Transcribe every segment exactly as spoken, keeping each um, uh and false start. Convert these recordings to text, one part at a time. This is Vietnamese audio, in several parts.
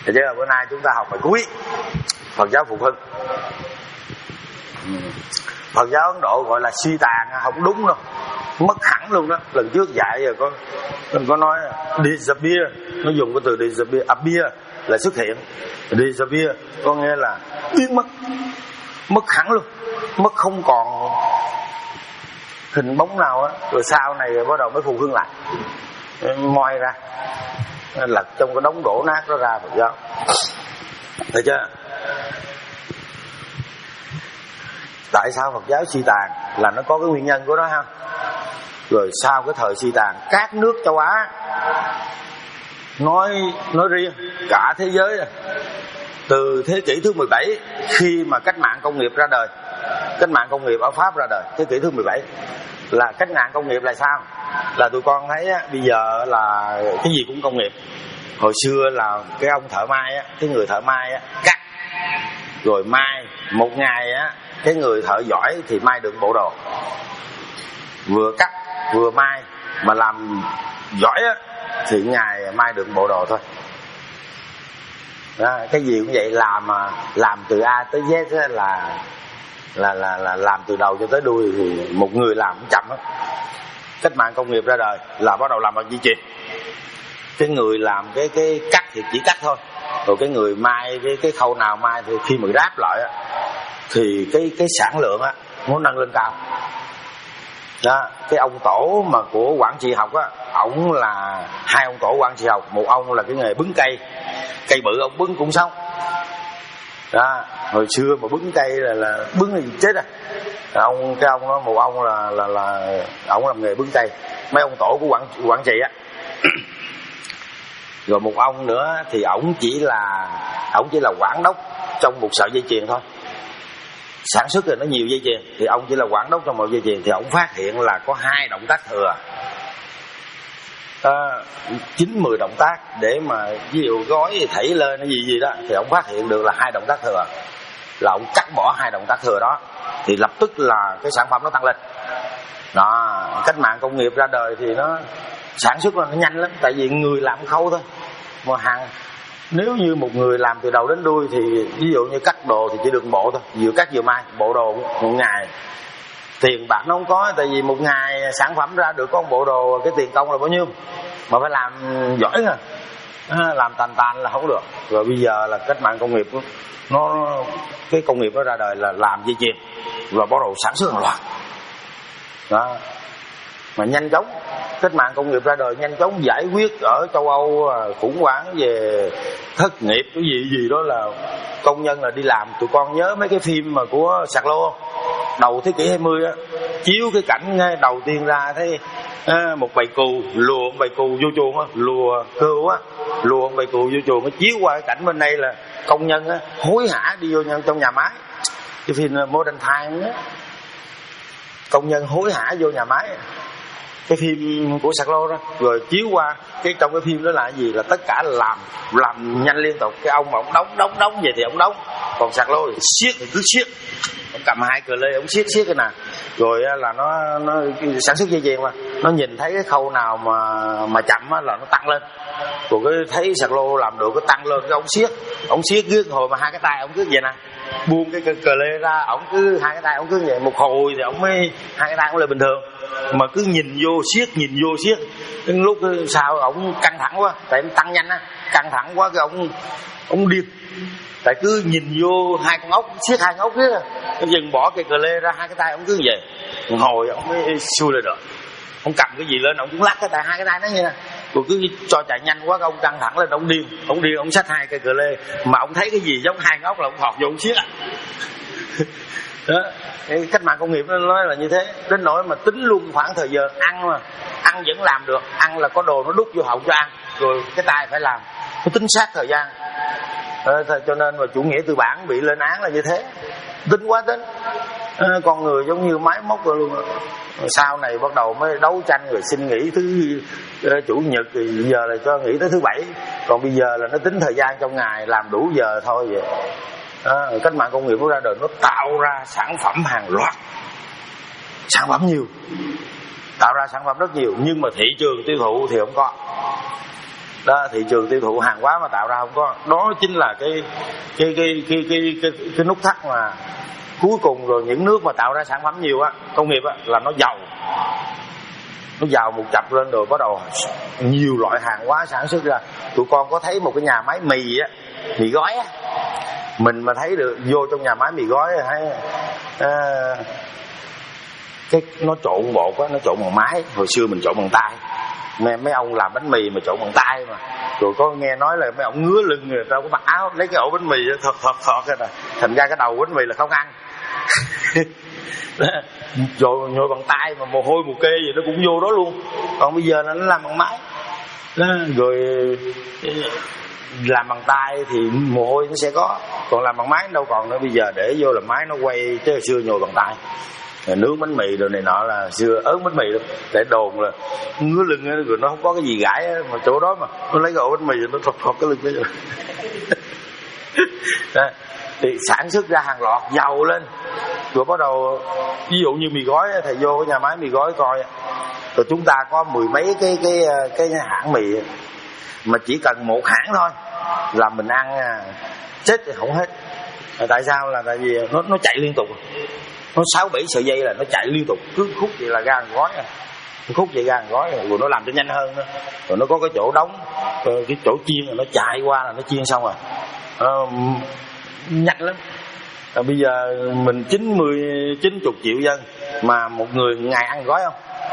Thế chứ bữa nay chúng ta học bài cuối Phật giáo Phục Hưng. Phật giáo Ấn Độ gọi là suy tàn, không đúng đâu, mất hẳn luôn đó. Lần trước dạy rồi có có nói disappear, nó dùng cái từ disappear, appear là xuất hiện, disappear có nghĩa là biến mất, mất hẳn luôn, mất không còn hình bóng nào á. Rồi sau này rồi bắt đầu mới phục hưng lại, moi ra, lật trong cái đống đổ nát đó ra Phật giáo. Thấy chưa? Tại sao Phật giáo suy tàn là nó có cái nguyên nhân của nó ha. Rồi sau cái thời suy tàn, các nước châu Á nói nói riêng, cả thế giới này, từ thế kỷ thứ mười bảy khi mà cách mạng công nghiệp ra đời, cách mạng công nghiệp ở Pháp ra đời thế kỷ thứ mười bảy, là cách mạng công nghiệp là sao? Là tụi con thấy á, bây giờ là cái gì cũng công nghiệp. Hồi xưa là cái ông thợ may á, cái người thợ may á, cắt rồi mai, một ngày á cái người thợ giỏi thì may được bộ đồ, vừa cắt vừa mai mà làm giỏi á thì ngày mai được bộ đồ thôi. Đó, cái gì cũng vậy, làm mà làm từ A tới Z á, là là là là làm từ đầu cho tới đuôi thì một người làm cũng chậm lắm. Cách mạng công nghiệp ra đời là bắt đầu làm bằng dây chuyền. Cái người làm cái cái cắt thì chỉ cắt thôi, rồi cái người mai cái cái khâu nào mai thì khi mà ráp lại á thì cái cái sản lượng á nó nâng lên cao. Đó, cái ông tổ mà của quản trị học á, ổng là hai ông tổ quản trị học, một ông là cái nghề bứng cây, cây bự ông bứng cũng xong. Đó, hồi xưa mà bứng cây là là bứng thì chết à. Ông cái ông đó, một ông là là là ổng làm nghề bứng cây, mấy ông tổ của quản quản trị á. Rồi một ông nữa thì ổng chỉ là ổng chỉ là quản đốc trong một sợi dây chuyền thôi. Sản xuất rồi nó nhiều dây chuyền thì ông chỉ là quản đốc trong một dây chuyền, thì ông phát hiện là có hai động tác thừa, chín mười động tác để mà ví dụ gói thảy lên cái gì gì đó, thì ông phát hiện được là hai động tác thừa, là ông cắt bỏ hai động tác thừa đó thì lập tức là cái sản phẩm nó tăng lên. Đó, cách mạng công nghiệp ra đời thì nó sản xuất nó nhanh lắm, tại vì người làm khâu thôi mà hàng. Nếu như một người làm từ đầu đến đuôi thì ví dụ như cắt đồ thì chỉ được bộ thôi, vừa cắt vừa mai, bộ đồ một ngày tiền bạc nó không có, tại vì một ngày sản phẩm ra được có một bộ đồ, cái tiền công là bao nhiêu, mà phải làm giỏi nè, làm tàn tàn là không được. Rồi bây giờ là cách mạng công nghiệp nó cái công nghiệp nó ra đời là làm dây chuyền và bắt đầu sản xuất hàng loạt đó, mà nhanh chóng. Cách mạng công nghiệp ra đời nhanh chóng giải quyết ở châu Âu khủng hoảng về thất nghiệp cái gì gì đó, là công nhân là đi làm. Tụi con nhớ mấy cái phim mà của Sạc Lô đầu thế kỷ hai mươi á, chiếu cái cảnh đầu tiên ra thấy à, một bầy cừu lùa bầy cừu vô chuồng á, lùa cừu á, lùa bầy cừu vô chuồng, nó chiếu qua cái cảnh bên đây là công nhân á hối hả đi vô nhân trong nhà máy. Cái phim Modern Times á, công nhân hối hả vô nhà máy, cái phim của Sạc Lô đó. Rồi chiếu qua cái trong cái phim đó là gì, là tất cả làm làm nhanh liên tục. Cái ông mà ông đóng đóng đóng vậy thì ông đóng, còn Sạc Lô thì siết thì cứ siết, ông cầm hai cờ lê ông siết siết cái nào. Rồi là nó nó sản xuất dây chuyền mà nó nhìn thấy cái khâu nào mà mà chậm á là nó tăng lên, rồi cái thấy Sạc Lô làm được cái tăng lên, cái ông siết ông siết cứ hồi mà hai cái tay ông cứ vậy nè, buông cái cờ lê ra, ổng cứ hai cái tay ổng cứ vậy một hồi thì ổng mới hai cái tay ổng lên bình thường, mà cứ nhìn vô siết nhìn vô siết. Đến lúc sau ổng căng thẳng quá, tại ổng tăng nhanh á, căng thẳng quá cái ổng ổng điên, tại cứ nhìn vô hai con ốc, siết hai con ốc kia, cái dừng bỏ cái cờ lê ra, hai cái tay ổng cứ vậy một hồi ổng mới xuôi lên được. Ông cầm cái gì lên ổng cũng lắc cái tay, hai cái tay nó như nè, rồi cứ cho chạy nhanh quá, ông căng thẳng lên, ông điên, ông điên, ông xách hai cây cờ lê, mà ông thấy cái gì giống hai ngóc là ông thọt vô ông xiết. Đó, cái cách mạng công nghiệp nó nói là như thế, đến nỗi mà tính luôn khoảng thời giờ ăn mà ăn vẫn làm được, ăn là có đồ nó đút vô họng cho ăn, rồi cái tay phải làm, nó tính sát thời gian. Đó, cho nên mà chủ nghĩa tư bản bị lên án là như thế, tính quá tính. À, con người giống như máy móc rồi luôn. Sau này bắt đầu mới đấu tranh rồi xin nghỉ thứ uh, chủ nhật, thì giờ là cho nghỉ tới thứ bảy, còn bây giờ là nó tính thời gian trong ngày, làm đủ giờ thôi vậy. À, cách mạng công nghiệp nó ra đời, nó tạo ra sản phẩm hàng loạt, sản phẩm nhiều, tạo ra sản phẩm rất nhiều, nhưng mà thị trường tiêu thụ thì không có. đó. Thị trường tiêu thụ hàng hóa mà tạo ra không có, đó chính là cái cái cái cái cái cái, cái, cái nút thắt mà cuối cùng. Rồi những nước mà tạo ra sản phẩm nhiều á, công nghiệp á, là nó giàu, nó giàu một chập lên rồi bắt đầu nhiều loại hàng hóa sản xuất ra. Tụi con có thấy một cái nhà máy mì á, mì gói á, mình mà thấy được vô trong nhà máy mì gói thấy à, cái nó trộn bột á, nó trộn bằng máy. Hồi xưa mình trộn bằng tay, mấy, mấy ông làm bánh mì mà trộn bằng tay mà. Rồi có nghe nói là mấy ông ngứa lưng người ta có mặc áo lấy cái ổ bánh mì thọt thọt thọt ra, thành ra cái đầu bánh mì là không ăn. Rồi nhồi bằng tay mà mồ hôi mồ kê gì nó cũng vô đó luôn. Còn bây giờ là nó làm bằng máy đó. Rồi làm bằng tay thì mồ hôi nó sẽ có, còn làm bằng máy đâu còn nữa. Bây giờ để vô là máy nó quay, chứ hồi xưa nhồi bằng tay. Nướng bánh mì rồi này nọ là xưa ớn bánh mì lắm, để đồn là ngứa lưng rồi nó không có cái gì gãi mà chỗ đó mà nó lấy cái ổ bánh mì rồi nó thọt thọt cái lưng đó. Đó. Thì sản xuất ra hàng loạt giàu lên. Rồi bắt đầu ví dụ như mì gói, thầy vô cái nhà máy mì gói coi, rồi chúng ta có mười mấy cái cái cái hãng mì, mà chỉ cần một hãng thôi là mình ăn chết thì không hết. Tại sao? Là tại vì nó nó chạy liên tục, nó sáu bảy sợi dây là nó chạy liên tục, cứ khúc vậy là ra hàng gói, khúc vậy ra hàng gói, rồi nó làm cho nhanh hơn nữa. Rồi nó có cái chỗ đóng, cái chỗ chiên, rồi nó chạy qua là nó chiên xong rồi, à, nhanh lắm. À, bây giờ mình chín mươi chín chục triệu dân mà một người ngày ăn gói không?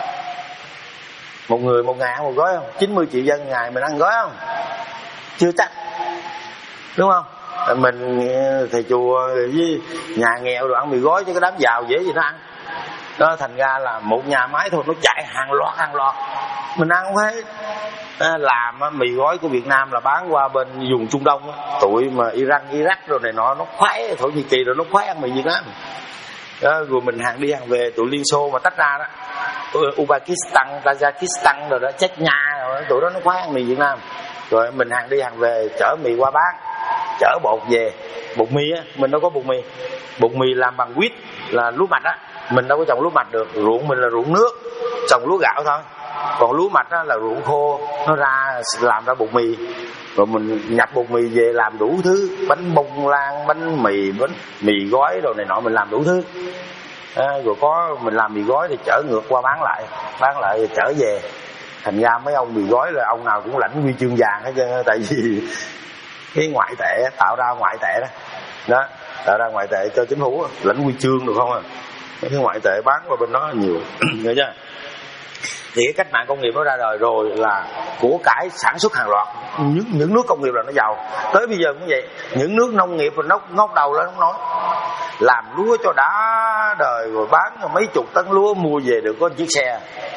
Một người một ngày ăn một gói không? chín mươi triệu dân ngày mình ăn gói không? Chưa chắc, đúng không? À, mình thầy chùa với nhà nghèo rồi ăn mì gói, chứ cái đám giàu dễ gì nó ăn. Đó, thành ra là một nhà máy thôi nó chạy hàng loạt hàng loạt, mình ăn không hết. À, làm á, mì gói của Việt Nam là bán qua bên vùng Trung Đông á, tụi mà Iran, Iraq rồi này nọ nó khoái, Thổ Nhĩ Kỳ rồi nó khoái ăn mì Việt Nam. Đó, rồi mình hàng đi hàng về tụi Liên Xô mà tách ra đó, Uzbekistan, Tajikistan rồi đó, Chechnya rồi đó, tụi đó nó khoái ăn mì Việt Nam. Rồi mình hàng đi hàng về chở mì qua bán, chở bột về. Bột mì á, mình đâu có bột mì. Bột mì làm bằng quýt là lúa mạch á, mình đâu có trồng lúa mạch được. Ruộng mình là ruộng nước, trồng lúa gạo thôi. Còn lúa mạch á là ruộng khô, nó ra làm ra bột mì. Rồi mình nhập bột mì về làm đủ thứ, bánh bông lan, bánh mì, bánh mì gói rồi này nọ, mình làm đủ thứ. À, rồi có mình làm mì gói thì chở ngược qua bán lại, bán lại rồi chở về. Thành ra mấy ông mì gói là ông nào cũng lãnh huy chương vàng hết trơn, tại vì cái ngoại tệ, tạo ra ngoại tệ đó, đó tạo ra ngoại tệ cho chính phủ, lãnh huy chương được không à? Cái ngoại tệ bán qua bên đó nhiều, hiểu chưa? Thì cái cách mạng công nghiệp nó ra đời rồi là của cải sản xuất hàng loạt. Những, những nước công nghiệp là nó giàu. Tới bây giờ cũng vậy, những nước nông nghiệp rồi ngóc, ngóc đầu lên không nói, làm lúa cho đã đời rồi bán mấy chục tấn lúa mua về được có một chiếc xe.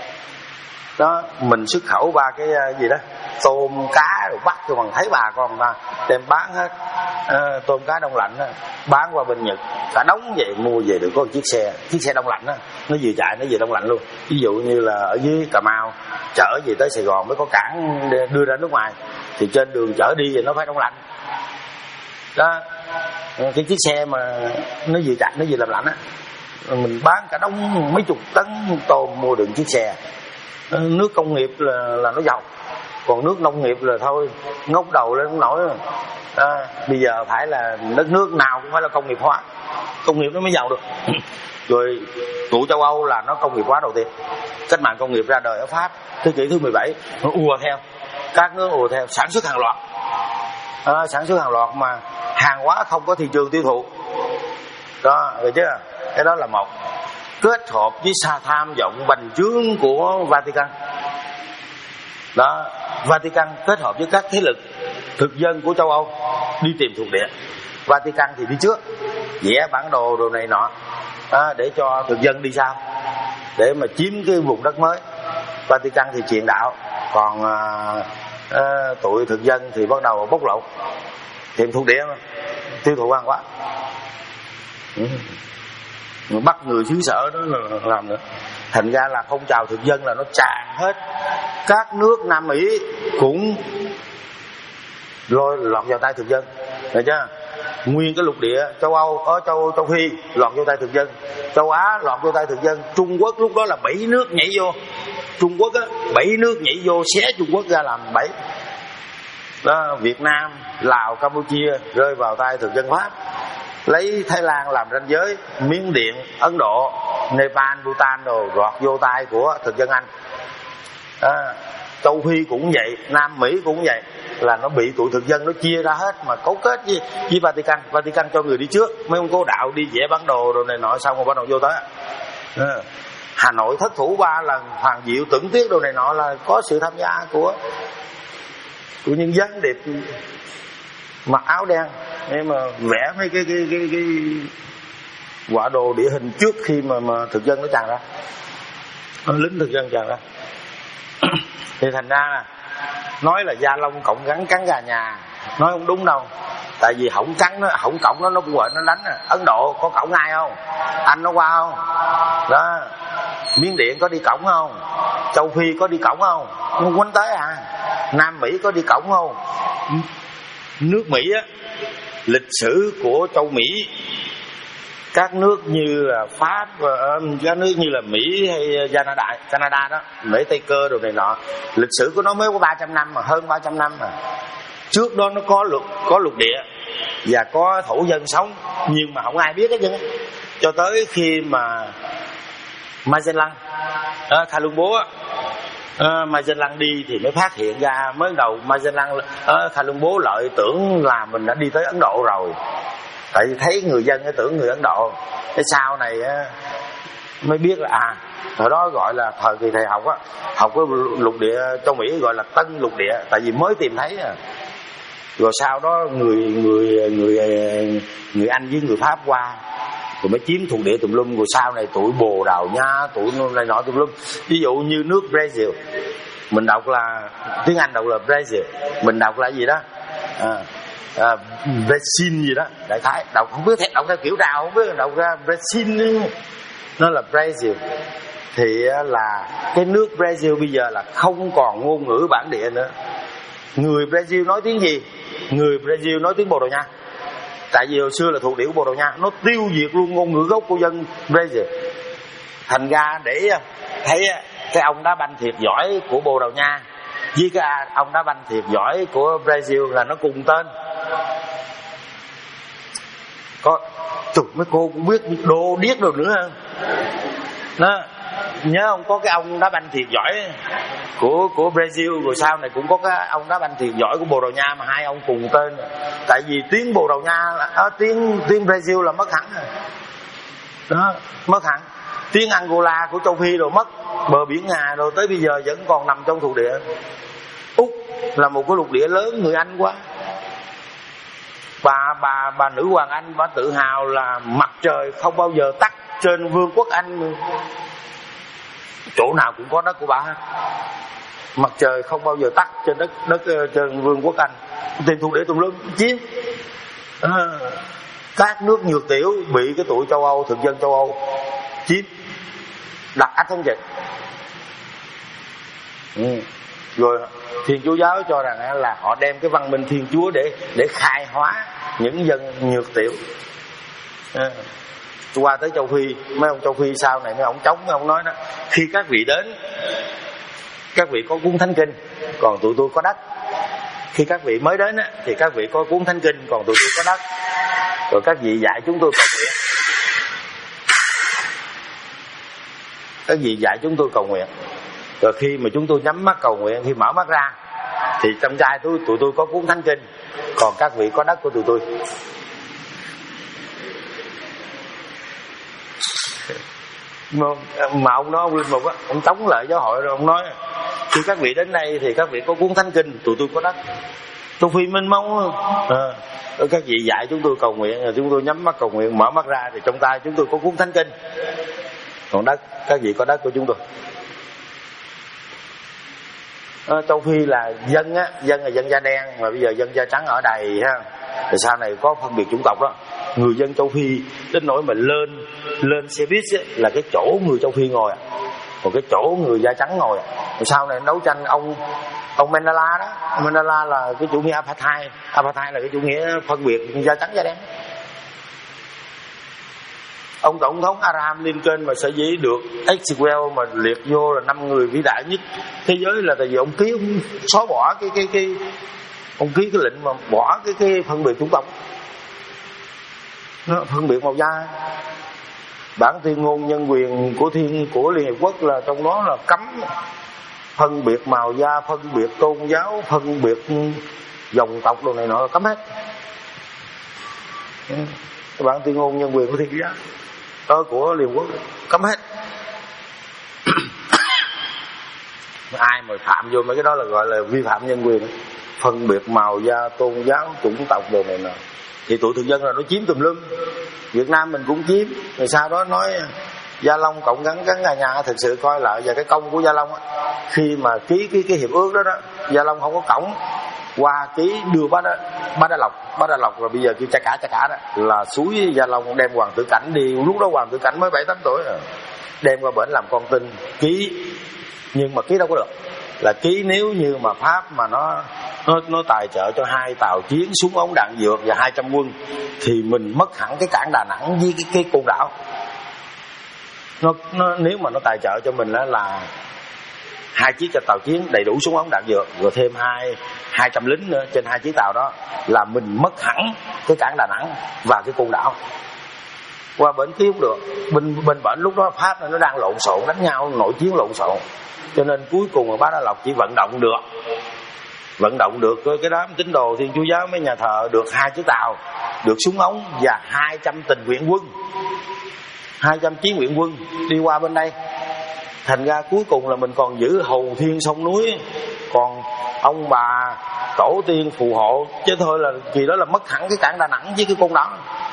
Đó, mình xuất khẩu ba cái gì đó, tôm cá rồi bắt cho bằng thấy bà con ta đem bán hết. À, tôm cá đông lạnh đó, bán qua bên Nhật cả đống vậy, mua về được có một chiếc xe, chiếc xe đông lạnh đó, nó vừa chạy nó vừa đông lạnh luôn. Ví dụ như là ở dưới Cà Mau chở về tới Sài Gòn mới có cảng đưa ra nước ngoài, thì trên đường chở đi thì nó phải đông lạnh đó. Cái chiếc xe mà nó vừa chạy nó vừa làm lạnh á, mình bán cả đống mấy chục tấn tôm mua được chiếc xe. Nước công nghiệp là, là nó giàu, còn nước nông nghiệp là thôi ngóc đầu lên không nổi. À, bây giờ phải là đất nước nào cũng phải là công nghiệp hóa, công nghiệp nó mới giàu được. Rồi tụi châu Âu là nó công nghiệp hóa đầu tiên. Cách mạng công nghiệp ra đời ở Pháp thế kỷ thứ mười bảy, nó ùa theo, các nước ùa theo sản xuất hàng loạt. À, sản xuất hàng loạt mà hàng hóa không có thị trường tiêu thụ đó, rồi chứ. Cái đó là một. Kết hợp với xa tham vọng bành trướng của Vatican đó, Vatican kết hợp với các thế lực thực dân của châu Âu đi tìm thuộc địa. Vatican thì đi trước, vẽ bản đồ đồ này nọ à, để cho thực dân đi sau, để mà chiếm cái vùng đất mới. Vatican thì truyền đạo, còn à, à, tụi thực dân thì bắt đầu bốc lậu, tìm thuộc địa mà, tiêu thụ hàng hóa. Ừ. Bắt người xứ sở đó là làm nữa. Thành ra là phong trào thực dân là nó tràn hết. Các nước Nam Mỹ cũng rồi lọt vào tay thực dân, được chưa? Nguyên cái lục địa châu Âu, ở châu châu Phi lọt vô tay thực dân, châu Á lọt vô tay thực dân, Trung Quốc lúc đó là bảy nước nhảy vô. Trung Quốc á, bảy nước nhảy vô xé Trung Quốc ra làm bảy. đó, Việt Nam, Lào, Campuchia rơi vào tay thực dân Pháp, lấy Thái Lan làm ranh giới, Miến Điện, Ấn Độ, Nepal, Bhutan rồi gọt vô tay của thực dân Anh. Đó, châu Phi cũng vậy, Nam Mỹ cũng vậy, là nó bị tụi thực dân nó chia ra hết, mà cấu kết với, với Vatican. Vatican cho người đi trước, mấy ông cố đạo đi vẽ bản đồ rồi này nọ, xong rồi bắt đầu vô tới. Đó. Hà Nội thất thủ ba lần, Hoàng Diệu tưởng tiếc đồ này nọ là có sự tham gia của của những gián điệp mặc áo đen để mà vẽ mấy cái cái cái cái quả đồ địa hình trước khi mà mà thực dân nó tràn ra, lính thực dân tràn ra. Thì thành ra là nói là Gia Long cộng gắn cắn gà nhà, nói không đúng đâu. Tại vì hổng cắn nó, hổng cổng nó, nó cũng gọi nó đánh. À. Ấn Độ có cổng ai không? Anh nó qua không? Đó. Miến Điện có đi cổng không? Châu Phi có đi cổng không? Không quánh tới à. Nam Mỹ có đi cổng không? Nước Mỹ á, lịch sử của châu Mỹ, các nước như là Pháp, các nước như là Mỹ hay Canada, Canada đó, Mỹ Tây Cơ đồ này nọ, lịch sử của nó mới có ba trăm năm mà, hơn ba trăm năm mà. Trước đó nó có luật, có lục địa và có thổ dân sống, nhưng mà không ai biết hết trơn. Cho tới khi mà Magellan, à, Colombo à, Magellan đi thì mới phát hiện ra. Mới đầu Magellan, à, Colombo lợi tưởng là mình đã đi tới Ấn Độ rồi, tại vì thấy người dân tưởng người Ấn Độ. Cái sau này á, mới biết là à, thời đó gọi là thời kỳ thầy học á, học cái lục địa châu Mỹ gọi là Tân lục địa, tại vì mới tìm thấy à. Rồi sau đó người người người người Anh với người Pháp qua, rồi mới chiếm thuộc địa tùm lum. Rồi sau này tụi Bồ Đào Nha, tụi này nọ tùm lum. Ví dụ như nước Brazil, mình đọc là tiếng Anh đọc là Brazil, mình đọc là gì đó à, à, Brazil gì đó, đại khái đọc không biết đọc theo kiểu nào, không biết đọc ra Brazil, nó là Brazil. Thì là cái nước Brazil bây giờ là không còn ngôn ngữ bản địa nữa. Người Brazil nói tiếng gì? Người Brazil nói tiếng Bồ Đào Nha. Tại vì hồi xưa là thuộc địa của Bồ Đào Nha, nó tiêu diệt luôn ngôn ngữ gốc của dân Brazil. Thành ra để thấy cái ông đá banh thiệt giỏi của Bồ Đào Nha với cái ông đá banh thiệt giỏi của Brazil là nó cùng tên. Có tụi mấy cô cũng biết đô điếc rồi nữa ha. Đó, nhớ không, có cái ông đá banh thiệt giỏi của của Brazil, rồi sau này cũng có cái ông đá banh thiệt giỏi của Bồ Đào Nha, mà hai ông cùng tên. Tại vì tiếng Bồ Đào Nha là, tiếng tiếng Brazil là mất hẳn rồi. Đó, mất hẳn. Tiếng Angola của châu Phi rồi mất, bờ biển Nga rồi tới bây giờ vẫn còn nằm trong thuộc địa. Úc là một cái lục địa lớn, người Anh quá. Bà bà bà nữ hoàng Anh bà tự hào là mặt trời không bao giờ tắt trên vương quốc Anh, chỗ nào cũng có đất của bà. Mặt trời không bao giờ tắt trên đất đất trên vương quốc Anh, tìm thuộc địa tùm lum chiếm. À, các nước nhược tiểu bị cái tụi châu Âu, thực dân châu Âu chiếm, đặt ách thống trị. Ừ. Rồi Thiên Chúa giáo cho rằng là họ đem cái văn minh Thiên Chúa để để khai hóa những dân nhược tiểu. À, qua tới châu Phi, mấy ông châu Phi sau này mấy ông chống, mấy ông nói đó, khi các vị đến, các vị có cuốn Thánh Kinh, còn tụi tôi có đất. Khi các vị mới đến á, thì các vị có cuốn Thánh Kinh, còn tụi tôi có đất. Rồi các vị dạy chúng tôi cầu nguyện, các vị dạy chúng tôi cầu nguyện. Rồi khi mà chúng tôi nhắm mắt cầu nguyện, khi mở mắt ra thì trong trai tôi tụi tôi có cuốn Thánh Kinh, còn các vị có đất của tụi tôi. Mà ông nói, ông linh mục á, ông chống lại giáo hội rồi ông nói khi các vị đến đây thì các vị có cuốn Thánh Kinh, tụi tôi có đất. Châu Phi mênh mông à, các vị dạy chúng tôi cầu nguyện, rồi chúng tôi nhắm mắt cầu nguyện, mở mắt ra thì trong tay chúng tôi có cuốn Thánh Kinh, còn đất các vị có đất của chúng tôi. À, châu Phi là dân á, dân là dân da đen, mà bây giờ dân da trắng ở đầy ha. Rồi sau này có phân biệt chủng tộc đó. Người dân châu Phi đến nỗi mà lên lên xe buýt ấy, là cái chỗ người châu Phi ngồi, còn cái chỗ người da trắng ngồi. Rồi sau này đấu tranh ông ông Mandela đó, Mandela là cái chủ nghĩa apartheid, apartheid là cái chủ nghĩa phân biệt da trắng da đen. Ông tổng thống Abraham Lincoln mà sở dĩ được Maxwell mà liệt vô là năm người vĩ đại nhất thế giới là tại vì ông ký, ông xóa bỏ cái cái cái ông ký cái lệnh mà bỏ cái cái phân biệt chủng tộc, nó phân biệt màu da. Bản tuyên ngôn nhân quyền của thiên của Liên Hiệp Quốc là trong đó là cấm phân biệt màu da, phân biệt tôn giáo, phân biệt dòng tộc đồ này nọ, cấm hết. Cái bản tuyên ngôn nhân quyền của thiên giới đó của Liên Hiệp Quốc cấm hết. Ai mà phạm vô mấy cái đó là gọi là vi phạm nhân quyền, phân biệt màu da, tôn giáo, chủng tộc đồ này nọ. Thì tụi thực dân là nó chiếm tùm lum. Việt Nam mình cũng chiếm. Rồi sau đó nói Gia Long cộng gắn gắn nhà nhà, thực sự coi lại về cái công của Gia Long á, khi mà ký cái cái hiệp ước đó đó, Gia Long không có cổng qua ký đưa bá đó, bá Đa Lộc, bá Đa Lộc rồi bây giờ kêu cha cả cha cả đó là suối Gia Long đem Hoàng Tử Cảnh đi, lúc đó Hoàng Tử Cảnh mới bảy tám tuổi rồi, đem qua bển làm con tin ký, nhưng mà ký đâu có được, là ký nếu như mà Pháp mà nó nó nó tài trợ cho hai tàu chiến, súng ống đạn dược và hai trăm quân thì mình mất hẳn cái cảng Đà Nẵng với cái cái Côn Đảo. Nó, nó nếu mà nó tài trợ cho mình đó là hai chiếc tàu chiến đầy đủ súng ống đạn dược rồi thêm hai hai trăm lính nữa trên hai chiếc tàu đó, là mình mất hẳn cái cảng Đà Nẵng và cái Côn Đảo. Qua bển ký không được, bên bên bển lúc đó Pháp nó đang lộn xộn đánh nhau, nội chiến lộn xộn, cho nên cuối cùng bá Đa Lộc chỉ vận động được vận động được cái đám tín đồ Thiên Chúa giáo mấy nhà thờ được hai chiếc tàu, được súng ống và hai trăm tình nguyện quân, hai trăm chiến nguyện quân đi qua bên đây. Thành ra cuối cùng là mình còn giữ hầu thiên sông núi, còn ông bà tổ tiên phù hộ, chứ thôi là kỳ đó là mất hẳn cái cảng Đà Nẵng với cái Côn Đảo.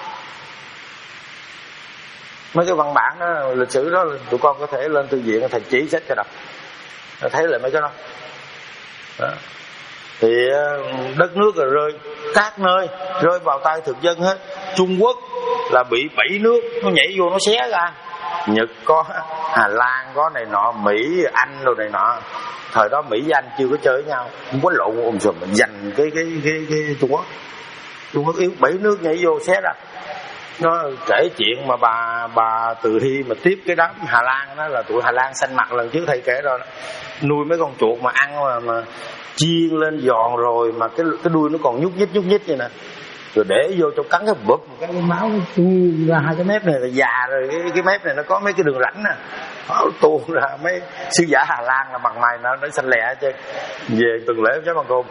Mấy cái văn bản đó, lịch sử đó tụi con có thể lên thư viện thầy chỉ sách cho đọc, thấy lại mấy cái đó, đó. Thì đất nước là rơi các nơi, rơi vào tay thực dân hết. Trung Quốc là bị bảy nước nó nhảy vô nó xé ra, Nhật có, Hà Lan có này nọ, Mỹ, Anh rồi này nọ. Thời đó Mỹ với Anh chưa có chơi với nhau, không có lộn ôm sùm giành cái cái cái cái Trung Quốc. Trung Quốc yếu, bảy nước nhảy vô xé ra. Nó kể chuyện mà bà bà Từ Hy mà tiếp cái đám Hà Lan đó, là tụi Hà Lan xanh mặt lần trước thầy kể rồi đó. Nuôi mấy con chuột mà ăn mà, mà chiên lên giòn rồi mà cái cái đuôi nó còn nhúc nhích nhúc nhích vậy nè, rồi để vô cho cắn cái bụp cái máu ra hai cái mép này là già rồi, cái cái mép này nó có mấy cái đường rãnh nè, nó tuôn ra. Mấy sứ giả Hà Lan là mặt mày nó nó xanh lẹ chứ, về tuần lễ cháu bằng côn.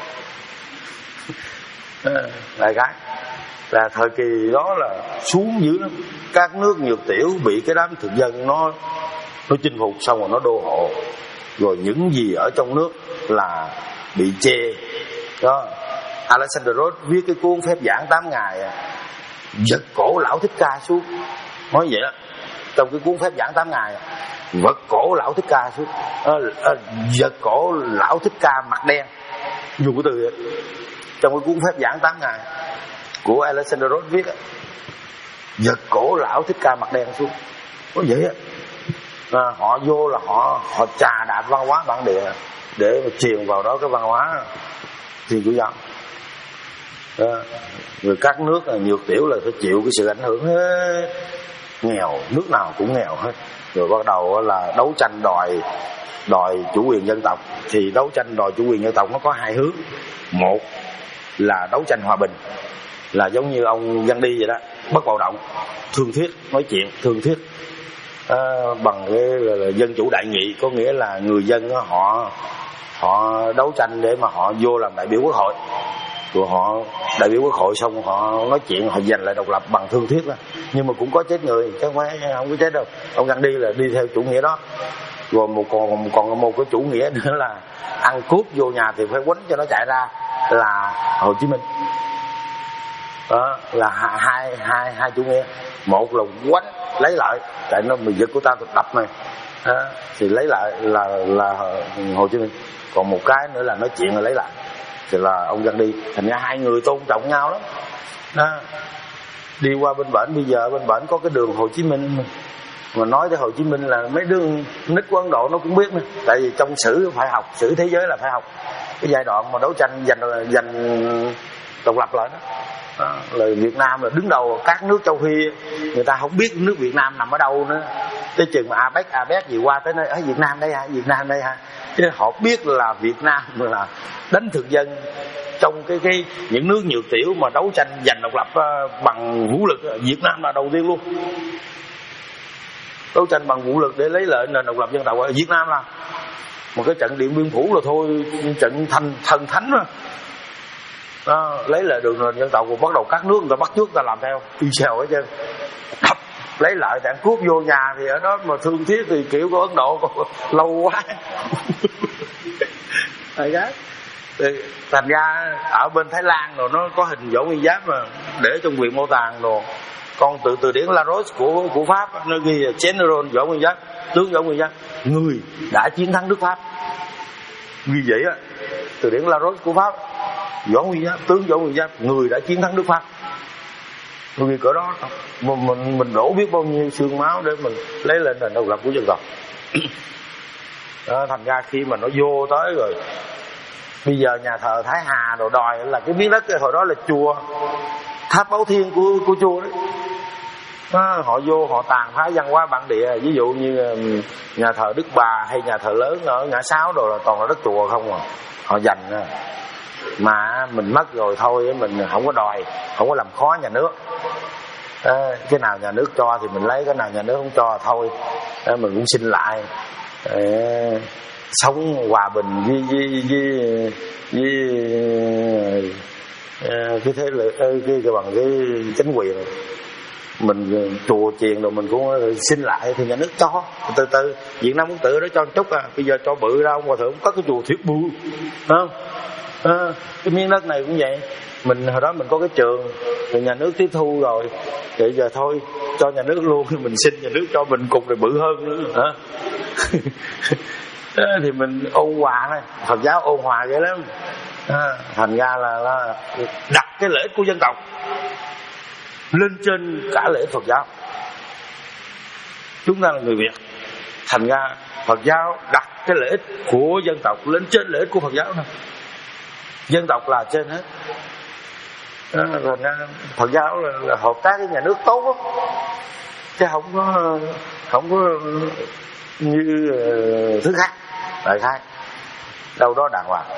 Đại cái là thời kỳ đó là xuống dữ lắm. Các nước nhược tiểu bị cái đám thực dân nó nó chinh phục xong rồi nó đô hộ, rồi những gì ở trong nước là bị chê đó. Alexander Roth viết cái cuốn Phép giảng tám ngày, giật cổ lão Thích Ca xuống, nói vậy đó. Trong cái cuốn Phép giảng tám ngày, vật cổ lão Thích Ca xuống, à, à, giật cổ lão Thích Ca mặt đen, dùng cái từ vậy. Trong cái cuốn Phép giảng tám ngày của Alexander Roth viết, giật cổ lão Thích Ca mặt đen xuống, nói vậy á. À, họ vô là họ họ trà đạp văn hóa bản địa để mà truyền vào đó cái văn hóa Thiên Chúa giáo. À, rồi các nước là nhược tiểu là phải chịu cái sự ảnh hưởng hết, nghèo, nước nào cũng nghèo hết. Rồi bắt đầu là đấu tranh đòi đòi chủ quyền dân tộc. Thì đấu tranh đòi chủ quyền dân tộc nó có hai hướng. Một là đấu tranh hòa bình, là giống như ông Gandhi vậy đó, bất bạo động, thương thuyết, nói chuyện thương thuyết. À, bằng cái là, là dân chủ đại nghị, có nghĩa là người dân đó, họ họ đấu tranh để mà họ vô làm đại biểu quốc hội, rồi họ đại biểu quốc hội xong họ nói chuyện, họ giành lại độc lập bằng thương thuyết đó. Nhưng mà cũng có chết người, chứ không phải không có chết đâu. Ông Gandhi là đi theo chủ nghĩa đó. Rồi một còn còn một cái chủ nghĩa nữa là ăn cướp vô nhà thì phải quánh cho nó chạy ra, là Hồ Chí Minh. Đó là hai hai hai chủ nghĩa. Một là quánh lấy lại, tại nó mày giật của ta tôi đập mày, đó, thì lấy lại là là Hồ Chí Minh. Còn một cái nữa là nói chuyện là lấy lại, thì là ông Gandhi. Thành ra hai người tôn trọng nhau lắm đó. Đi qua bên bển, bây giờ bên bển có cái đường Hồ Chí Minh mà nói tới Hồ Chí Minh là mấy đứa nít của Ấn Độ nó cũng biết nữa. Tại vì trong sử phải học, sử thế giới là phải học cái giai đoạn mà đấu tranh giành giành độc lập lại đó. Đó, là Việt Nam là đứng đầu các nước châu Phi, người ta không biết nước Việt Nam nằm ở đâu nữa. tới chừng mà a pếch a pếch gì qua tới nơi ở Việt Nam đây hả, Việt Nam đây hả, chứ họ biết là Việt Nam là đánh thực dân trong cái cái những nước nhược tiểu mà đấu tranh giành độc lập bằng vũ lực. Việt Nam là đầu tiên luôn đấu tranh bằng vũ lực để lấy lợi nền độc lập dân tộc. Ở Việt Nam là một cái trận Điện Biên Phủ là thôi, trận thành thần thánh đó. Đó, lấy lại được nền dân tộc, rồi bắt đầu các nước người ta bắt chước, ta làm theo y xèo hết trơn, đập lấy lại đạn cướp vô nhà. Thì ở đó mà thương thiết thì kiểu của Ấn Độ còn lâu quá. Thành ra ở bên Thái Lan rồi nó có hình Võ Nguyên Giáp mà để trong viện mô tàng rồi. Con từ từ điển Larousse của của Pháp nó ghi là General Võ Nguyên Giáp, tướng Võ Nguyên Giáp, người đã chiến thắng nước Pháp, ghi vậy á. Từ điển Larousse của Pháp, Võ Nguyên Giáp, tướng Võ Nguyên Giáp, người đã chiến thắng nước Pháp. Vì cỡ đó mình mình mình đổ biết bao nhiêu xương máu để mình lấy lên nền độc lập của dân tộc. Đó, thành ra khi mà nó vô tới rồi, bây giờ nhà thờ Thái Hà đồ đòi là cái miếng đất cái hồi đó là chùa Tháp Báu Thiên của của chùa đấy. Đó, họ vô họ tàn phá văn hóa bản địa, ví dụ như nhà thờ Đức Bà hay nhà thờ lớn ở Ngã Sáu đồ là toàn là đất chùa không à, họ dành mà mình mất rồi thôi, mình không có đòi, không có làm khó nhà nước. À, cái nào nhà nước cho thì mình lấy, cái nào nhà nước không cho thôi, à, mình cũng xin lại. À, sống hòa bình với với với, với à, cái thế lực cái, cái, cái bằng cái chính quyền mình chùa chiền rồi mình cũng xin lại thì nhà nước cho từ từ. Việt Nam cũng tự đó cho một chút à, bây giờ cho bự ra ông hòa thượng có cái chùa thiệt bự, không? À, cái miếng đất này cũng vậy, mình hồi đó mình có cái trường thì nhà nước tiếp thu rồi, vậy giờ thôi cho nhà nước luôn, mình xin nhà nước cho mình cục này bự hơn nữa hả? Thì mình ôn hòa thôi, Phật giáo ôn hòa vậy lắm. À, thành ra là, là đặt cái lợi ích của dân tộc lên trên cả lợi ích Phật giáo. Chúng ta là người Việt, thành ra Phật giáo đặt cái lợi ích của dân tộc lên trên lợi ích của Phật giáo thôi. Dân tộc là trên hết. Đó, rồi Phật giáo là, là hợp tác với nhà nước tốt lắm, chứ không có không có như uh, thứ khác, đại khác đâu đó đàng hoàng.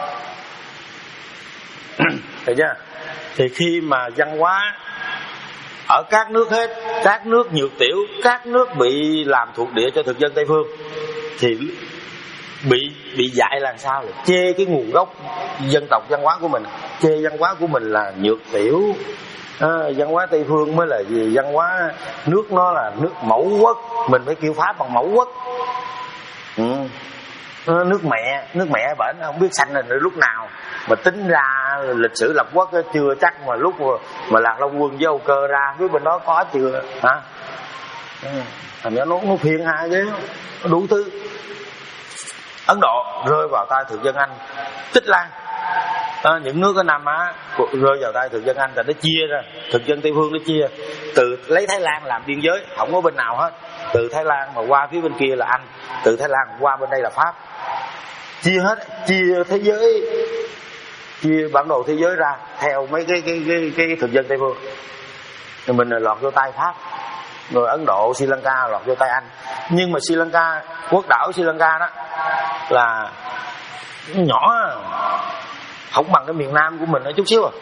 Thấy chưa? Thì khi mà văn hóa ở các nước hết, các nước nhược tiểu, các nước bị làm thuộc địa cho thực dân Tây phương, thì bị bị dạy làm sao là chê cái nguồn gốc dân tộc văn hóa của mình, chê văn hóa của mình là nhược tiểu. À, văn hóa Tây phương mới là gì? Văn hóa nước nó là nước mẫu quốc, mình phải kêu Pháp bằng mẫu quốc. Ừ. Nước mẹ, nước mẹ bệnh không biết sanh lên lúc nào, mà tính ra lịch sử lập quốc chưa chắc, mà lúc mà, mà Lạc Long Quân với Âu Cơ ra phía bên đó có chưa hả? Ừ. Thành ra nó nó phiền hà chứ, nó đủ thứ. Ấn Độ rơi vào tay thực dân Anh, Tích Lan, à, những nước ở Nam Á rơi vào tay thực dân Anh, thì nó chia ra, thực dân Tây phương nó chia, từ lấy Thái Lan làm biên giới, không có bên nào hết, từ Thái Lan mà qua phía bên kia là Anh, từ Thái Lan qua bên đây là Pháp, chia hết, chia thế giới, chia bản đồ thế giới ra theo mấy cái cái cái, cái, cái thực dân Tây phương. Rồi mình lọt vô tay Pháp, rồi Ấn Độ, Sri Lanka lọt vô tay Anh. Nhưng mà Sri Lanka, quốc đảo Sri Lanka đó là nhỏ, không bằng cái miền Nam của mình ở chút xíu à.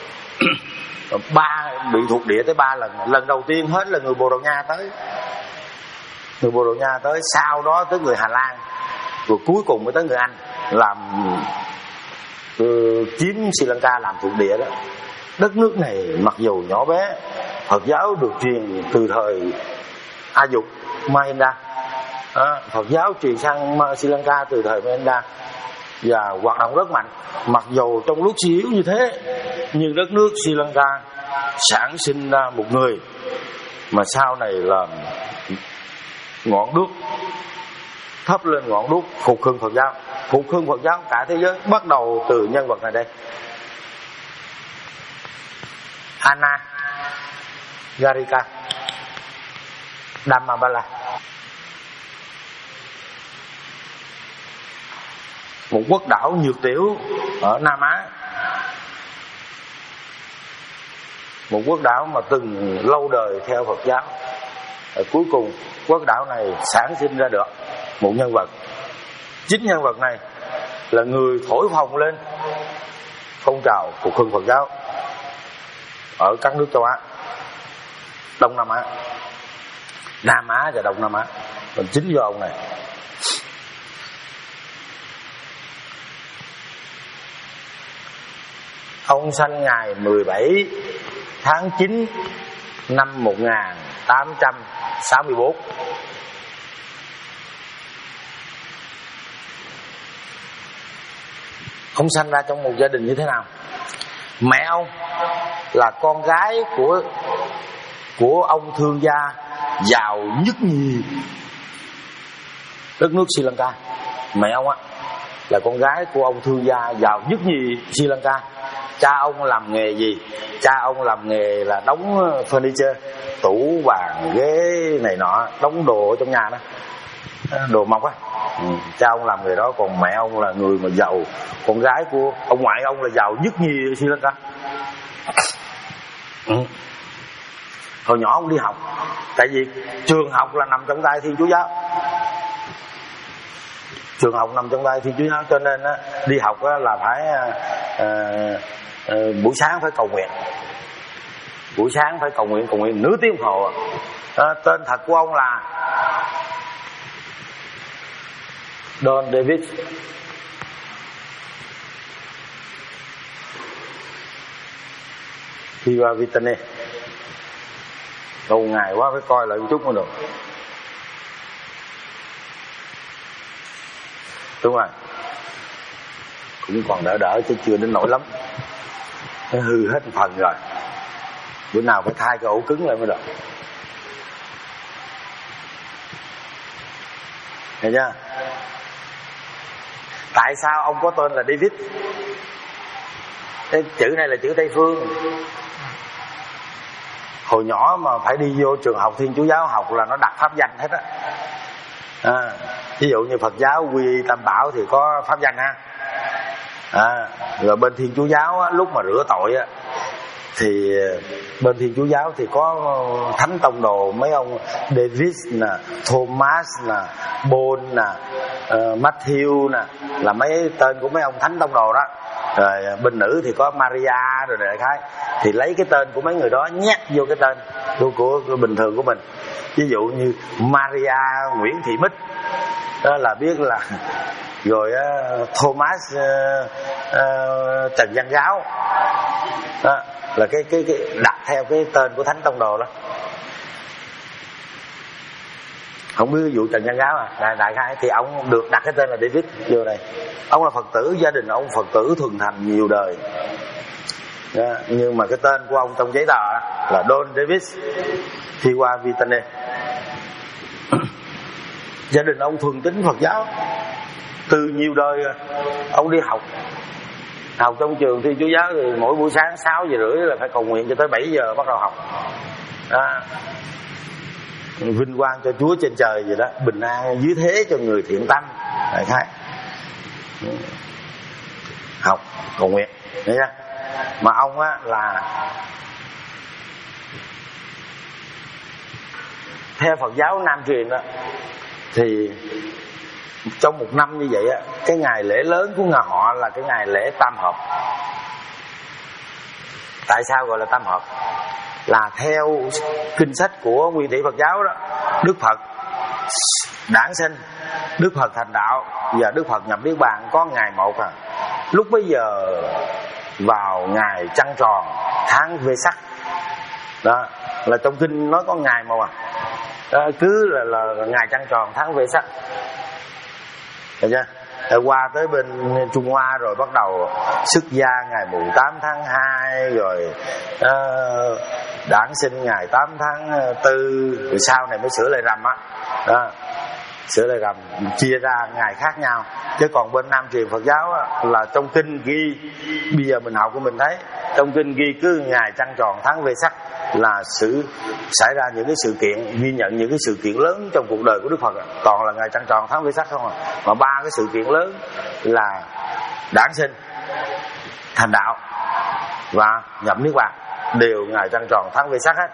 Ba bị thuộc địa tới ba lần. Lần đầu tiên hết là người Bồ Đào Nha tới, người Bồ Đào Nha tới, sau đó tới người Hà Lan, rồi cuối cùng mới tới người Anh làm uh, chiếm Sri Lanka làm thuộc địa đó. Đất nước này mặc dù nhỏ bé, Phật giáo được truyền từ thời A Dục Mahinda, à, Phật giáo truyền sang Sri Lanka từ thời Mahinda và hoạt động rất mạnh. Mặc dù trong lúc suy yếu như thế, nhưng đất nước Sri Lanka sản sinh ra một người mà sau này là ngọn đuốc thắp lên ngọn đuốc phục hưng Phật giáo, phục hưng Phật giáo cả thế giới, bắt đầu từ nhân vật này đây, Anna Garika Dhammapala, một quốc đảo nhược tiểu ở Nam Á, một quốc đảo mà từng lâu đời theo Phật giáo, Rồi cuối cùng quốc đảo này sản sinh ra được một nhân vật. Chính nhân vật này là người thổi phồng lên phong trào cuộc hưng Phật giáo ở các nước châu Á, Đông Nam Á, Nam Á và Đông Nam Á. Còn chính do ông này. Ông sanh ngày mười bảy tháng chín năm một nghìn tám trăm sáu mươi tư. Ông sanh ra trong một gia đình như thế nào? Mẹ ông là con gái của của ông thương gia giàu nhất nhì đất nước Sri Lanka. Mẹ ông á là con gái của ông thương gia giàu nhất nhì Sri Lanka. Cha ông làm nghề gì? Cha ông làm nghề là đóng furniture, tủ bàn ghế này nọ, đóng đồ ở trong nhà đó, đồ mộc á. Ừ, cha ông làm nghề đó. Còn mẹ ông là người mà giàu, con gái của ông ngoại ông là giàu nhất nhì Sri Lanka. Ừ. Hồi nhỏ ông đi học, tại vì trường học là nằm trong tay Thiên Chúa giáo, trường học nằm trong tay Thiên Chúa giáo, cho nên á, đi học á, là phải à, à, buổi sáng phải cầu nguyện, buổi sáng phải cầu nguyện cầu nguyện nửa tiếng đồng hồ. À, tên thật của ông là Don David. Đi qua Vitane. Lâu ngày quá phải coi lại một chút mới được. Đúng rồi, cũng còn đỡ đỡ chứ chưa đến nỗi lắm. Nó hư hết một phần rồi. Bữa nào phải thay cái ổ cứng lại mới được. Nghe chưa? Tại sao ông có tên là David? Cái chữ này là chữ Tây Phương. Hồi nhỏ mà phải đi vô trường học Thiên Chúa giáo học là nó đặt pháp danh hết á. À, ví dụ như Phật giáo Quy Y Tam Bảo thì có pháp danh ha. À, rồi bên Thiên Chúa giáo á, lúc mà rửa tội á, thì bên Thiên Chúa giáo thì có thánh tông đồ mấy ông David nè, Thomas nè, Paul nè, uh, Matthew nè, là mấy tên của mấy ông thánh tông đồ đó. Rồi bên nữ thì có Maria rồi đại khái, thì lấy cái tên của mấy người đó nhét vô cái tên của, của, của bình thường của mình. Ví dụ như Maria Nguyễn Thị Mích đó là biết là, rồi uh, Thomas uh, uh, Trần Văn Giáo đó, là cái cái cái đặt theo cái tên của thánh tông đồ đó. Không biết ví dụ Trần Văn Giáo à, đại đại khái thì ông được đặt cái tên là David vô đây. Ông là Phật tử, gia đình ông Phật tử thuần thành nhiều đời đó, nhưng mà cái tên của ông trong giấy tờ là Don David Thiwa Vitane. Gia đình ông thuần tín Phật giáo từ nhiều đời rồi. Ông đi học học trong trường Thiên Chúa giáo thì mỗi buổi sáng sáu giờ rưỡi là phải cầu nguyện cho tới bảy giờ bắt đầu học đó. Vinh quang cho Chúa trên trời vậy đó, bình an dưới thế cho người thiện tâm đại khái. Học cầu nguyện đấy nha. Mà ông á là theo Phật giáo Nam truyền đó, thì trong một năm như vậy á, cái ngày lễ lớn của nhà họ là cái ngày lễ Tam Hợp. Tại sao gọi là Tam Hợp? Là theo kinh sách của Nguyên thủy Phật giáo đó, Đức Phật đản sinh, Đức Phật thành đạo và Đức Phật nhập niết bàn có ngày một à. Lúc bấy giờ vào ngày trăng tròn tháng Vê Sắc đó, là trong kinh nói có ngày một à. Đó, cứ là, là, là ngày trăng tròn tháng Vê Sắc, được chưa? Rồi qua tới bên Trung Hoa rồi bắt đầu xuất gia ngày mùng tám tháng hai, rồi uh, đản sinh ngày tám tháng tư, rồi sau này mới sửa lại rằm á. Đó, sửa lại rằm chia ra ngày khác nhau. Chứ còn bên Nam truyền Phật giáo á, là trong kinh ghi, bây giờ mình học của mình thấy trong kinh ghi cứ ngày trăng tròn tháng Vê Sắc là sự xảy ra những cái sự kiện, ghi nhận những cái sự kiện lớn trong cuộc đời của Đức Phật, toàn là ngày trăng tròn tháng Vê Sắc không à. Mà ba cái sự kiện lớn là đản sinh, thành đạo và nhập niết bàn đều ngày trăng tròn tháng Vê Sắc hết.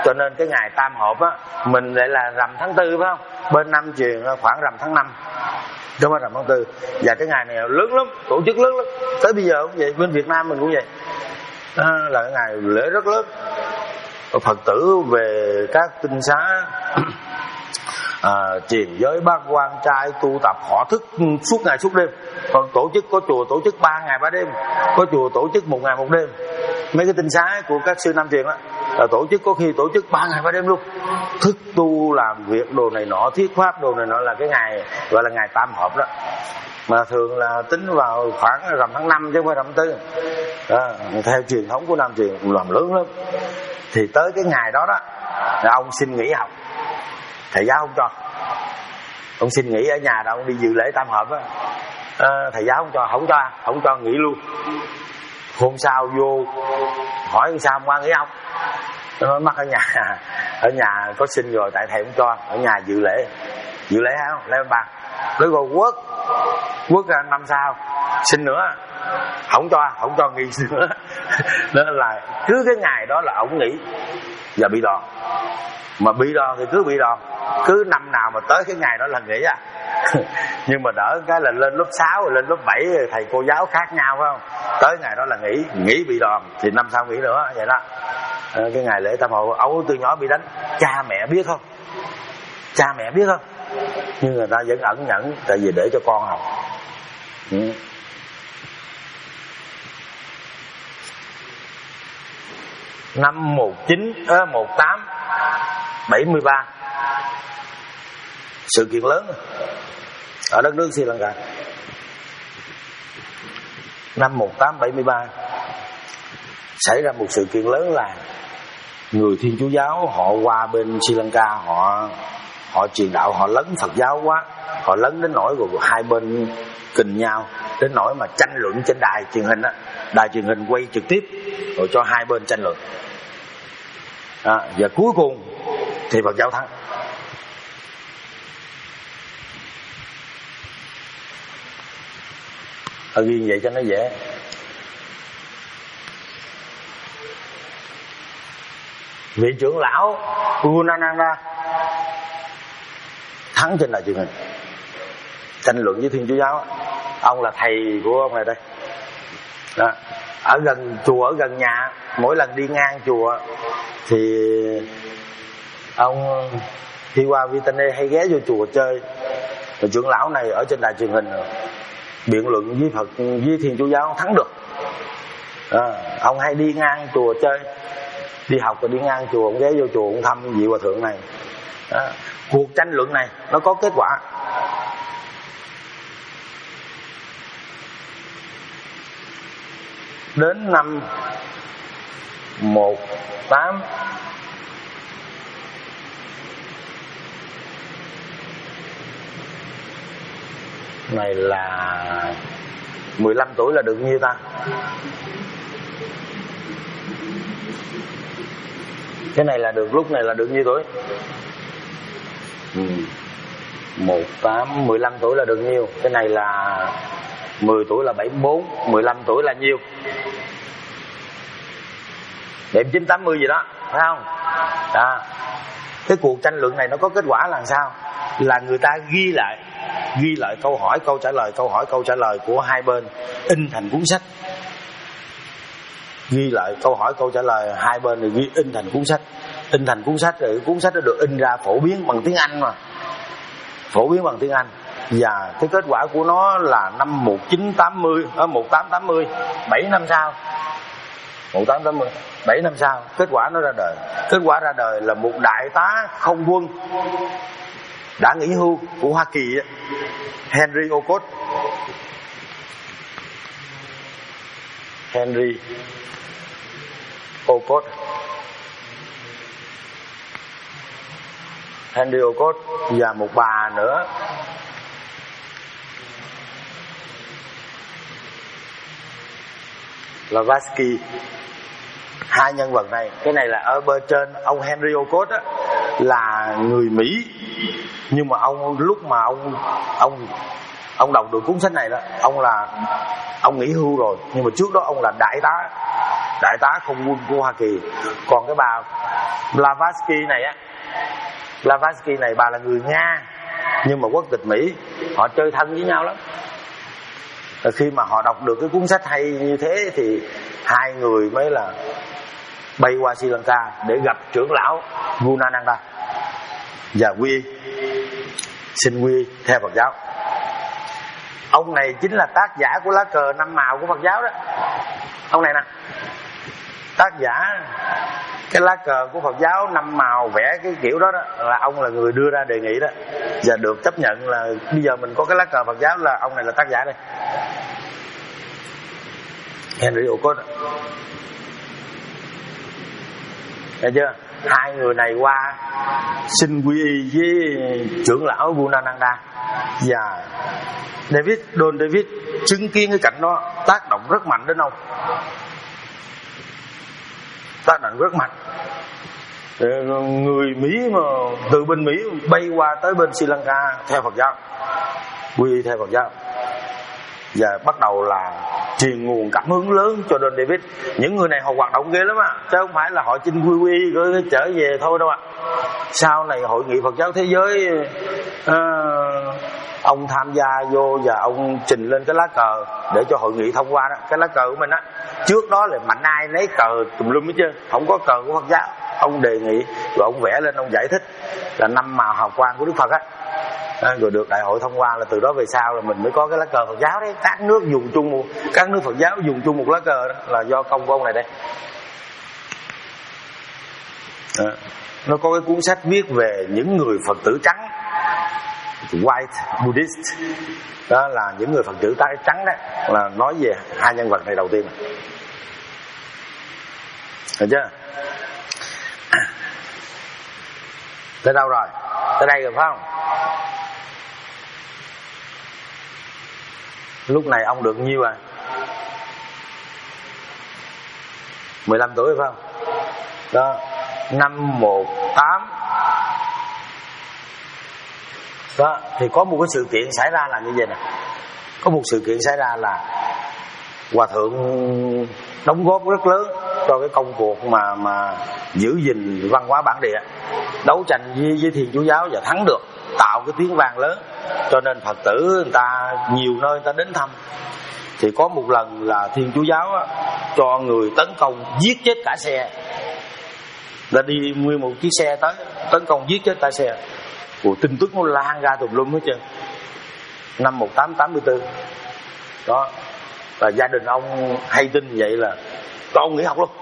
Cho nên cái ngày tam hợp á, mình lại là rằm tháng tư phải không? Bên Nam truyền khoảng rằm tháng năm, chứ không phải rằm tháng tư. Và cái ngày này lớn lắm, tổ chức lớn lắm. Tới bây giờ cũng vậy, bên Việt Nam mình cũng vậy. Đó là cái ngày lễ rất lớn. Phật tử về các tinh xá à, truyền giới bác quan trai tu tập, họ thức suốt ngày suốt đêm. Còn tổ chức có chùa tổ chức ba ngày ba đêm, có chùa tổ chức một ngày một đêm. Mấy cái tinh xá của các sư Nam truyền á là tổ chức có khi tổ chức ba ngày ba đêm luôn, thức tu làm việc đồ này nọ, thuyết pháp đồ này nọ, là cái ngày gọi là ngày tam hợp đó. Mà thường là tính vào khoảng rằm tháng năm chứ không phải rằm tư. Đó, theo truyền thống của Nam truyền làm lớn lắm. Thì tới cái ngày đó đó là ông xin nghỉ học, thầy giáo không cho. Ông xin nghỉ ở nhà đâu, ông đi dự lễ tam hợp á, à, thầy giáo không cho, không cho, không cho nghỉ luôn. Hôm sau vô hỏi sao hôm qua nghỉ không, nó nói mắc ở nhà, ở nhà có xin rồi, tại thầy không cho, ở nhà dự lễ. Dự lễ hả? Lễ bà nói rồi quất quất ra năm sau xin nữa, không cho, không cho nghỉ nữa. Nên là cứ cái ngày đó là ổng nghỉ và bị đòn. Mà bị đòn thì cứ bị đòn, cứ năm nào mà tới cái ngày đó là nghỉ à. Nhưng mà đỡ cái là lên lớp sáu rồi lên lớp bảy thầy cô giáo khác nhau phải không, tới ngày đó là nghỉ, nghỉ bị đòn thì năm sau nghỉ nữa vậy đó. À, cái ngày lễ tam hội ấu từ nhỏ bị đánh, cha mẹ biết không, cha mẹ biết không, nhưng người ta vẫn ẩn nhẫn, tại vì để cho con học. Ừ. Năm một chín à, một tám bảy mươi ba, sự kiện lớn ở đất nước Sri Lanka. Năm một tám bảy mươi ba xảy ra một sự kiện lớn là người Thiên Chúa giáo họ qua bên Sri Lanka, họ họ truyền đạo, họ lấn Phật giáo quá, họ lấn đến nỗi rồi hai bên kình nhau, đến nỗi mà tranh luận trên đài truyền hình á, đài truyền hình quay trực tiếp rồi cho hai bên tranh luận. À, và cuối cùng thì Phật giáo thắng. Ở ghi vậy cho nó dễ. Vị trưởng lão Gunananda thắng trên đài truyền hình, tranh luận với Thiên Chúa giáo. Ông là thầy của ông này đây. Đó. Ở gần chùa, ở gần nhà, mỗi lần đi ngang chùa thì ông khi qua Vitane hay ghé vô chùa chơi. Rồi trưởng lão này ở trên đài truyền hình biện luận với Phật, với Thiên Chúa giáo thắng được. À, ông hay đi ngang chùa chơi, đi học rồi đi ngang chùa, ông ghé vô chùa ông thăm vị hòa thượng này. À, cuộc tranh luận này nó có kết quả. Đến năm một tám này là mười lăm tuổi là được nhiêu ta? Cái này là được, lúc này là được nhiêu tuổi? Ừ. một tám, mười lăm tuổi là được nhiêu? Cái này là mười tuổi là bảy mươi bốn, mười lăm tuổi là nhiêu? Điểm chín tám mươi gì đó, phải không? Đó. Cái cuộc tranh luận này nó có kết quả là sao? Là người ta ghi lại, ghi lại câu hỏi, câu trả lời, câu hỏi, câu trả lời của hai bên, in thành cuốn sách. Ghi lại câu hỏi, câu trả lời hai bên rồi ghi in thành cuốn sách. In thành cuốn sách rồi cuốn sách nó được in ra phổ biến bằng tiếng Anh mà. Phổ biến bằng tiếng Anh. Và cái kết quả của nó là năm một chín tám mươi, ở một tám tám mươi, bảy năm sau. một tám tám mươi, bảy năm sau kết quả nó ra đời. Kết quả ra đời là một đại tá không quân đã nghỉ hưu của Hoa Kỳ, Henry Olcott. Henry Olcott. Henry Olcott và một bà nữa là Vasky. Hai nhân vật này, cái này là ở bên trên ông Henry Olcott á, là người Mỹ, nhưng mà ông lúc mà ông ông ông đọc được cuốn sách này đó, ông là ông nghỉ hưu rồi, nhưng mà trước đó ông là đại tá đại tá không quân của Hoa Kỳ. Còn cái bà Blavatsky này á, Blavatsky này bà là người Nga nhưng mà quốc tịch Mỹ, họ chơi thân với nhau lắm. Và khi mà họ đọc được cái cuốn sách hay như thế thì hai người mới là bay qua Sri Lanka để gặp trưởng lão Gunananda và quy y, xin quy y theo Phật giáo. Ông này chính là tác giả của lá cờ năm màu của Phật giáo đó. Ông này nè, tác giả cái lá cờ của Phật giáo năm màu vẽ cái kiểu đó, đó là ông là người đưa ra đề nghị đó, và được chấp nhận là bây giờ mình có cái lá cờ Phật giáo là ông này là tác giả đây, Henry Okot. Thấy chưa? Hai người này qua xin quy y với trưởng lão Gunananda, và David, Don David chứng kiến cái cảnh đó tác động rất mạnh đến ông, tác động rất mạnh. Người Mỹ mà từ bên Mỹ bay qua tới bên Sri Lanka theo Phật giáo, quy y theo Phật giáo, và bắt đầu là truyền nguồn cảm hứng lớn cho Don David. Những người này họ hoạt động ghê lắm á, chứ không phải là họ chinh quy quy rồi trở về thôi đâu ạ. Sau này hội nghị Phật giáo thế giới, à, ông tham gia vô và ông trình lên cái lá cờ để cho hội nghị thông qua đó. Cái lá cờ của mình á, trước đó là mạnh ai lấy cờ tùm lum hết trơn, không có cờ của Phật giáo. Ông đề nghị rồi ông vẽ lên, ông giải thích là năm màu hào quang của Đức Phật á. À, rồi được đại hội thông qua, là từ đó về sau là mình mới có cái lá cờ Phật giáo đấy. Các nước dùng chung một, các nước Phật giáo dùng chung một lá cờ đó, là do công của ông này đây. À, nó có cái cuốn sách viết về những người Phật tử trắng, White Buddhist, đó là những người Phật tử trắng đó, là nói về hai nhân vật này đầu tiên. Được chưa? À, tới đâu rồi? Tới đây rồi phải không? Lúc này ông được nhiêu à? mười lăm tuổi phải không? Đó, năm một tám. Đó, thì có một cái sự kiện xảy ra là như vậy nè. Có một sự kiện xảy ra là Hòa thượng đóng góp rất lớn cho cái công cuộc mà mà giữ gìn văn hóa bản địa, đấu tranh với, với Thiên Chúa giáo và thắng được, tạo cái tiếng vang lớn, cho nên Phật tử người ta nhiều nơi người ta đến thăm. Thì có một lần là Thiên Chúa giáo á, cho người tấn công giết chết cả xe, đã đi nguyên một chiếc xe tới tấn công giết chết cả xe. Ủa, tin tức nó lan ra tùm lum hết trơn. Năm một tám tám tư đó, và gia đình ông hay tin vậy là cho ông nghỉ học luôn.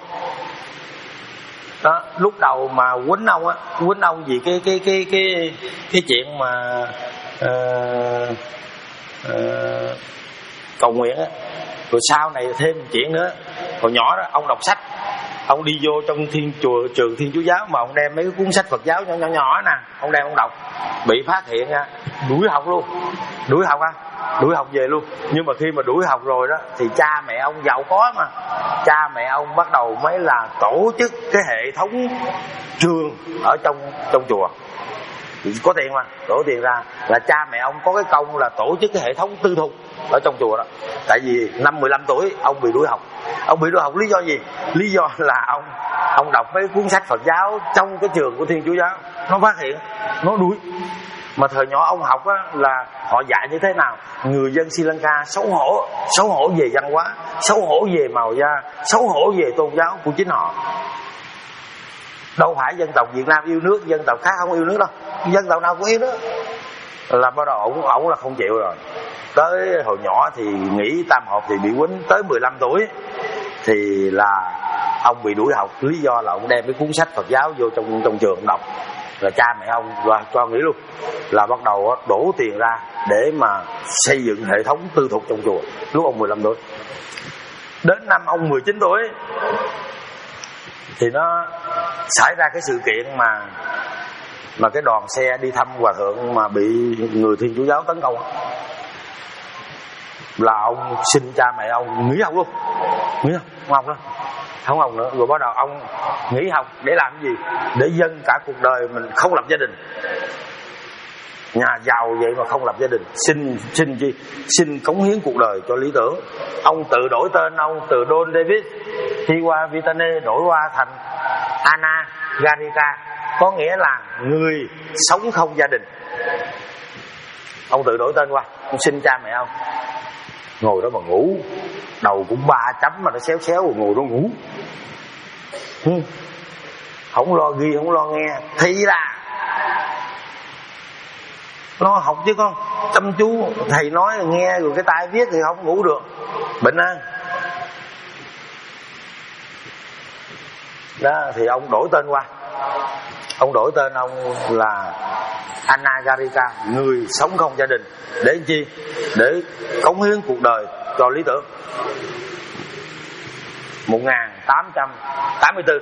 Đó, lúc đầu mà quýnh ông á, quýnh ông vì cái cái cái cái cái chuyện mà uh, uh, cầu nguyện á. Rồi sau này thêm một chuyện nữa, hồi nhỏ đó ông đọc sách, ông đi vô trong thiên chùa trường Thiên Chúa giáo mà ông đem mấy cái cuốn sách Phật giáo nhỏ nhỏ nhỏ nè, ông đem ông đọc, bị phát hiện ra, đuổi học luôn, đuổi học á, đuổi học về luôn. Nhưng mà khi mà đuổi học rồi đó thì cha mẹ ông giàu có mà, cha mẹ ông bắt đầu mới là tổ chức cái hệ thống trường ở trong trong chùa, có tiền mà đổ tiền ra, là cha mẹ ông có cái công là tổ chức cái hệ thống tư thục ở trong chùa đó. Tại vì năm mười lăm tuổi ông bị đuổi học. Ông bị đuổi học lý do gì? Lý do là ông ông đọc mấy cuốn sách Phật giáo trong cái trường của Thiên Chúa giáo, nó phát hiện, nó đuổi. Mà thời nhỏ ông học á, là họ dạy như thế nào? Người dân Sri Lanka xấu hổ, xấu hổ về văn hóa, xấu hổ về màu da, xấu hổ về tôn giáo của chính họ. Đâu phải dân tộc Việt Nam yêu nước, dân tộc khác không yêu nước đâu, dân tộc nào cũng yêu nước. Là bắt đầu ổng ổng là không chịu rồi. Tới hồi nhỏ thì nghỉ tam học thì bị quýnh, tới mười lăm tuổi thì là ông bị đuổi học, lý do là ông đem cái cuốn sách Phật giáo vô trong trong trường ông đọc, là cha mẹ ông và cho nghỉ luôn. Là bắt đầu đổ tiền ra để mà xây dựng hệ thống tư thục trong chùa lúc ông mười lăm tuổi. Đến năm ông mười chín tuổi thì nó xảy ra cái sự kiện mà mà cái đoàn xe đi thăm hòa thượng mà bị người Thiên Chúa giáo tấn công, là ông xin cha mẹ ông nghỉ học luôn, nghỉ học, không học nữa, không học nữa. Rồi bắt đầu ông nghỉ học để làm cái gì? Để dâng cả cuộc đời mình không lập gia đình, nhà giàu vậy mà không lập gia đình, xin xin gì? Xin cống hiến cuộc đời cho lý tưởng. Ông tự đổi tên ông từ Don David Hiwa Vitane đổi qua thành Anagarika, có nghĩa là người sống không gia đình. Ông tự đổi tên qua, ông xin cha mẹ ông, ngồi đó mà ngủ, đầu cũng ba chấm mà nó xéo xéo rồi ngồi đó ngủ, ừ. Không lo ghi, không lo nghe, thi là lo học chứ con, chăm chú thầy nói nghe rồi cái tai viết thì không ngủ được, bệnh á. Đó thì ông đổi tên qua, ông đổi tên ông là Anagarika, người sống không gia đình. Để làm chi? Để cống hiến cuộc đời cho lý tưởng. một nghìn tám trăm tám mươi tư.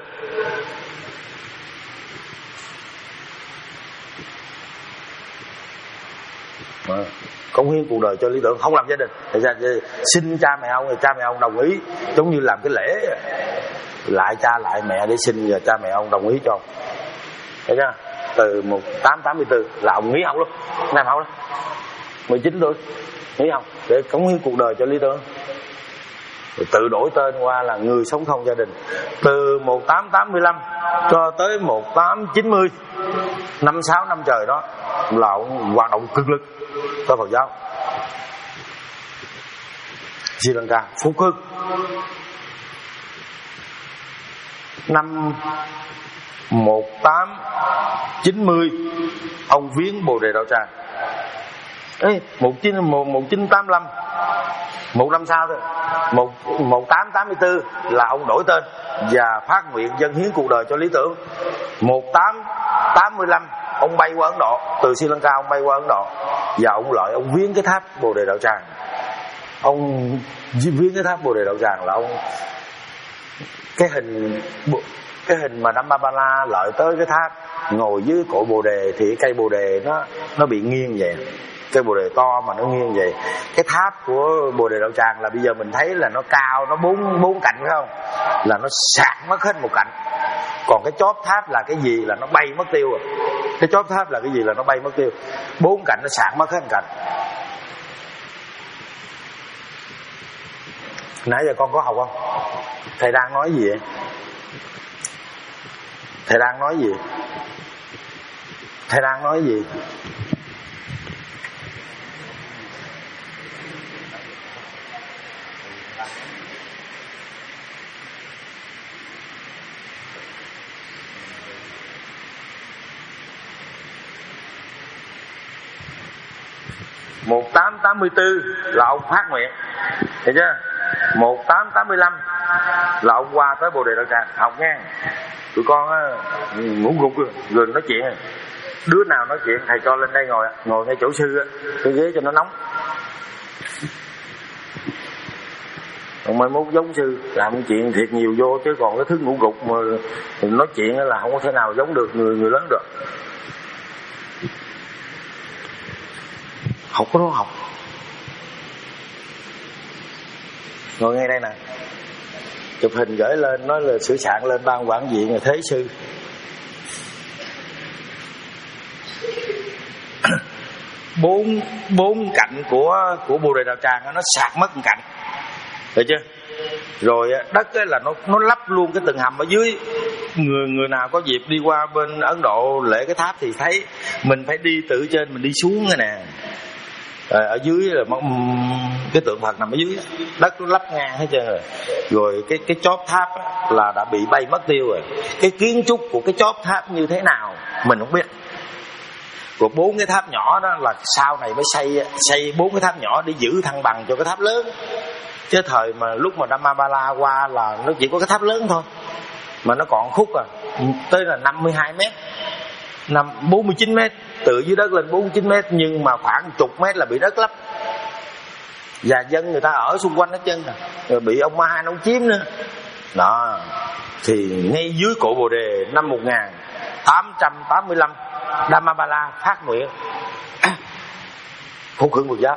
À, cống hiến cuộc đời cho lý tưởng, không làm gia đình. Thì ra xin cha mẹ ông, thì cha mẹ ông đồng ý, giống như làm cái lễ lại cha lại mẹ để xin, và cha mẹ ông đồng ý cho ông. Thấy chưa? Từ một nghìn tám trăm tám mươi tư là ông nghỉ học luôn, năm học đó, mười chín tuổi nghỉ học để cống hiến cuộc đời cho lý tưởng. Rồi tự đổi tên qua là người sống không gia đình. Từ một nghìn tám trăm tám mươi lăm cho tới một nghìn tám trăm chín mươi, năm sáu năm trời đó là ông hoạt động cực lực cho Phật giáo. Sri Lanka phúc hưng. Năm một nghìn tám trăm chín mươi ông viếng Bồ Đề Đạo Tràng. Ê, một nghìn chín trăm tám mươi lăm, một năm sau thôi, một nghìn tám trăm tám mươi tư là ông đổi tên và phát nguyện dâng hiến cuộc đời cho lý tưởng. Một nghìn tám trăm tám mươi lăm ông bay qua Ấn Độ, từ Sri Lanka ông bay qua Ấn Độ, và ông lợi ông viếng cái tháp Bồ Đề Đạo Tràng. Ông viếng cái tháp Bồ Đề Đạo Tràng là ông cái hình cái hình mà Dhammapala lợi tới cái tháp, ngồi dưới cội bồ đề, thì cây bồ đề nó nó bị nghiêng vậy, cây bồ đề to mà nó nghiêng vậy. Cái tháp của Bồ Đề Đạo Tràng là bây giờ mình thấy là nó cao, nó bốn bốn cạnh phải không, là nó sạc mất hết một cạnh. Còn cái chóp tháp là cái gì là nó bay mất tiêu rồi. Cái chóp tháp là cái gì là nó bay mất tiêu, bốn cạnh nó sạc mất hết một cạnh. Nãy giờ con có học không? Thầy đang nói gì vậy? Thầy đang nói gì? Thầy đang nói gì? một nghìn tám trăm tám mươi tư là ông phát nguyện, hiểu chưa? một nghìn tám trăm tám mươi lăm là ông qua tới Bồ Đề Đạo Tràng học nghe. Tụi con á, ngủ gục rồi, rồi nói chuyện. Đứa nào nói chuyện thầy cho lên đây ngồi, ngồi ngay chỗ sư á, cái ghế cho nó nóng. Còn mai mốt giống sư làm chuyện thiệt nhiều vô, chứ còn cái thứ ngủ gục mà nói chuyện là không có thể nào giống được người người lớn được. Học có đó học. Ngồi ngay đây nè, chụp hình gửi lên, nói là sửa soạn lên ban quản viện là thế sư. bốn bốn cạnh của của Bồ Đề Đạo Tràng nó sạc mất một cạnh, được chưa? Rồi đất là nó nó lắp luôn cái tầng hầm ở dưới. Người người nào có dịp đi qua bên Ấn Độ lễ cái tháp thì thấy mình phải đi từ trên mình đi xuống cái nè. Rồi ở dưới là cái tượng Phật nằm ở dưới, đất nó lắp ngang hết trơn rồi. Rồi cái cái chóp tháp là đã bị bay mất tiêu rồi. Cái kiến trúc của cái chóp tháp như thế nào mình không biết. Rồi bốn cái tháp nhỏ đó là sau này mới xây xây bốn cái tháp nhỏ để giữ thăng bằng cho cái tháp lớn. Chứ thời mà lúc mà Dhammapala qua là nó chỉ có cái tháp lớn thôi, mà nó còn khúc à, tới là năm mươi hai mét, năm bốn mươi chín mét, từ dưới đất lên bốn mươi chín mét, nhưng mà khoảng chục mét là bị đất lấp. Và dân người ta ở xung quanh hết chân, rồi bị ông Ma nó chiếm nữa. Đó, thì ngay dưới cội Bồ Đề năm một nghìn tám trăm tám mươi lăm, Dhammapala phát nguyện phục hưng Phật giáo.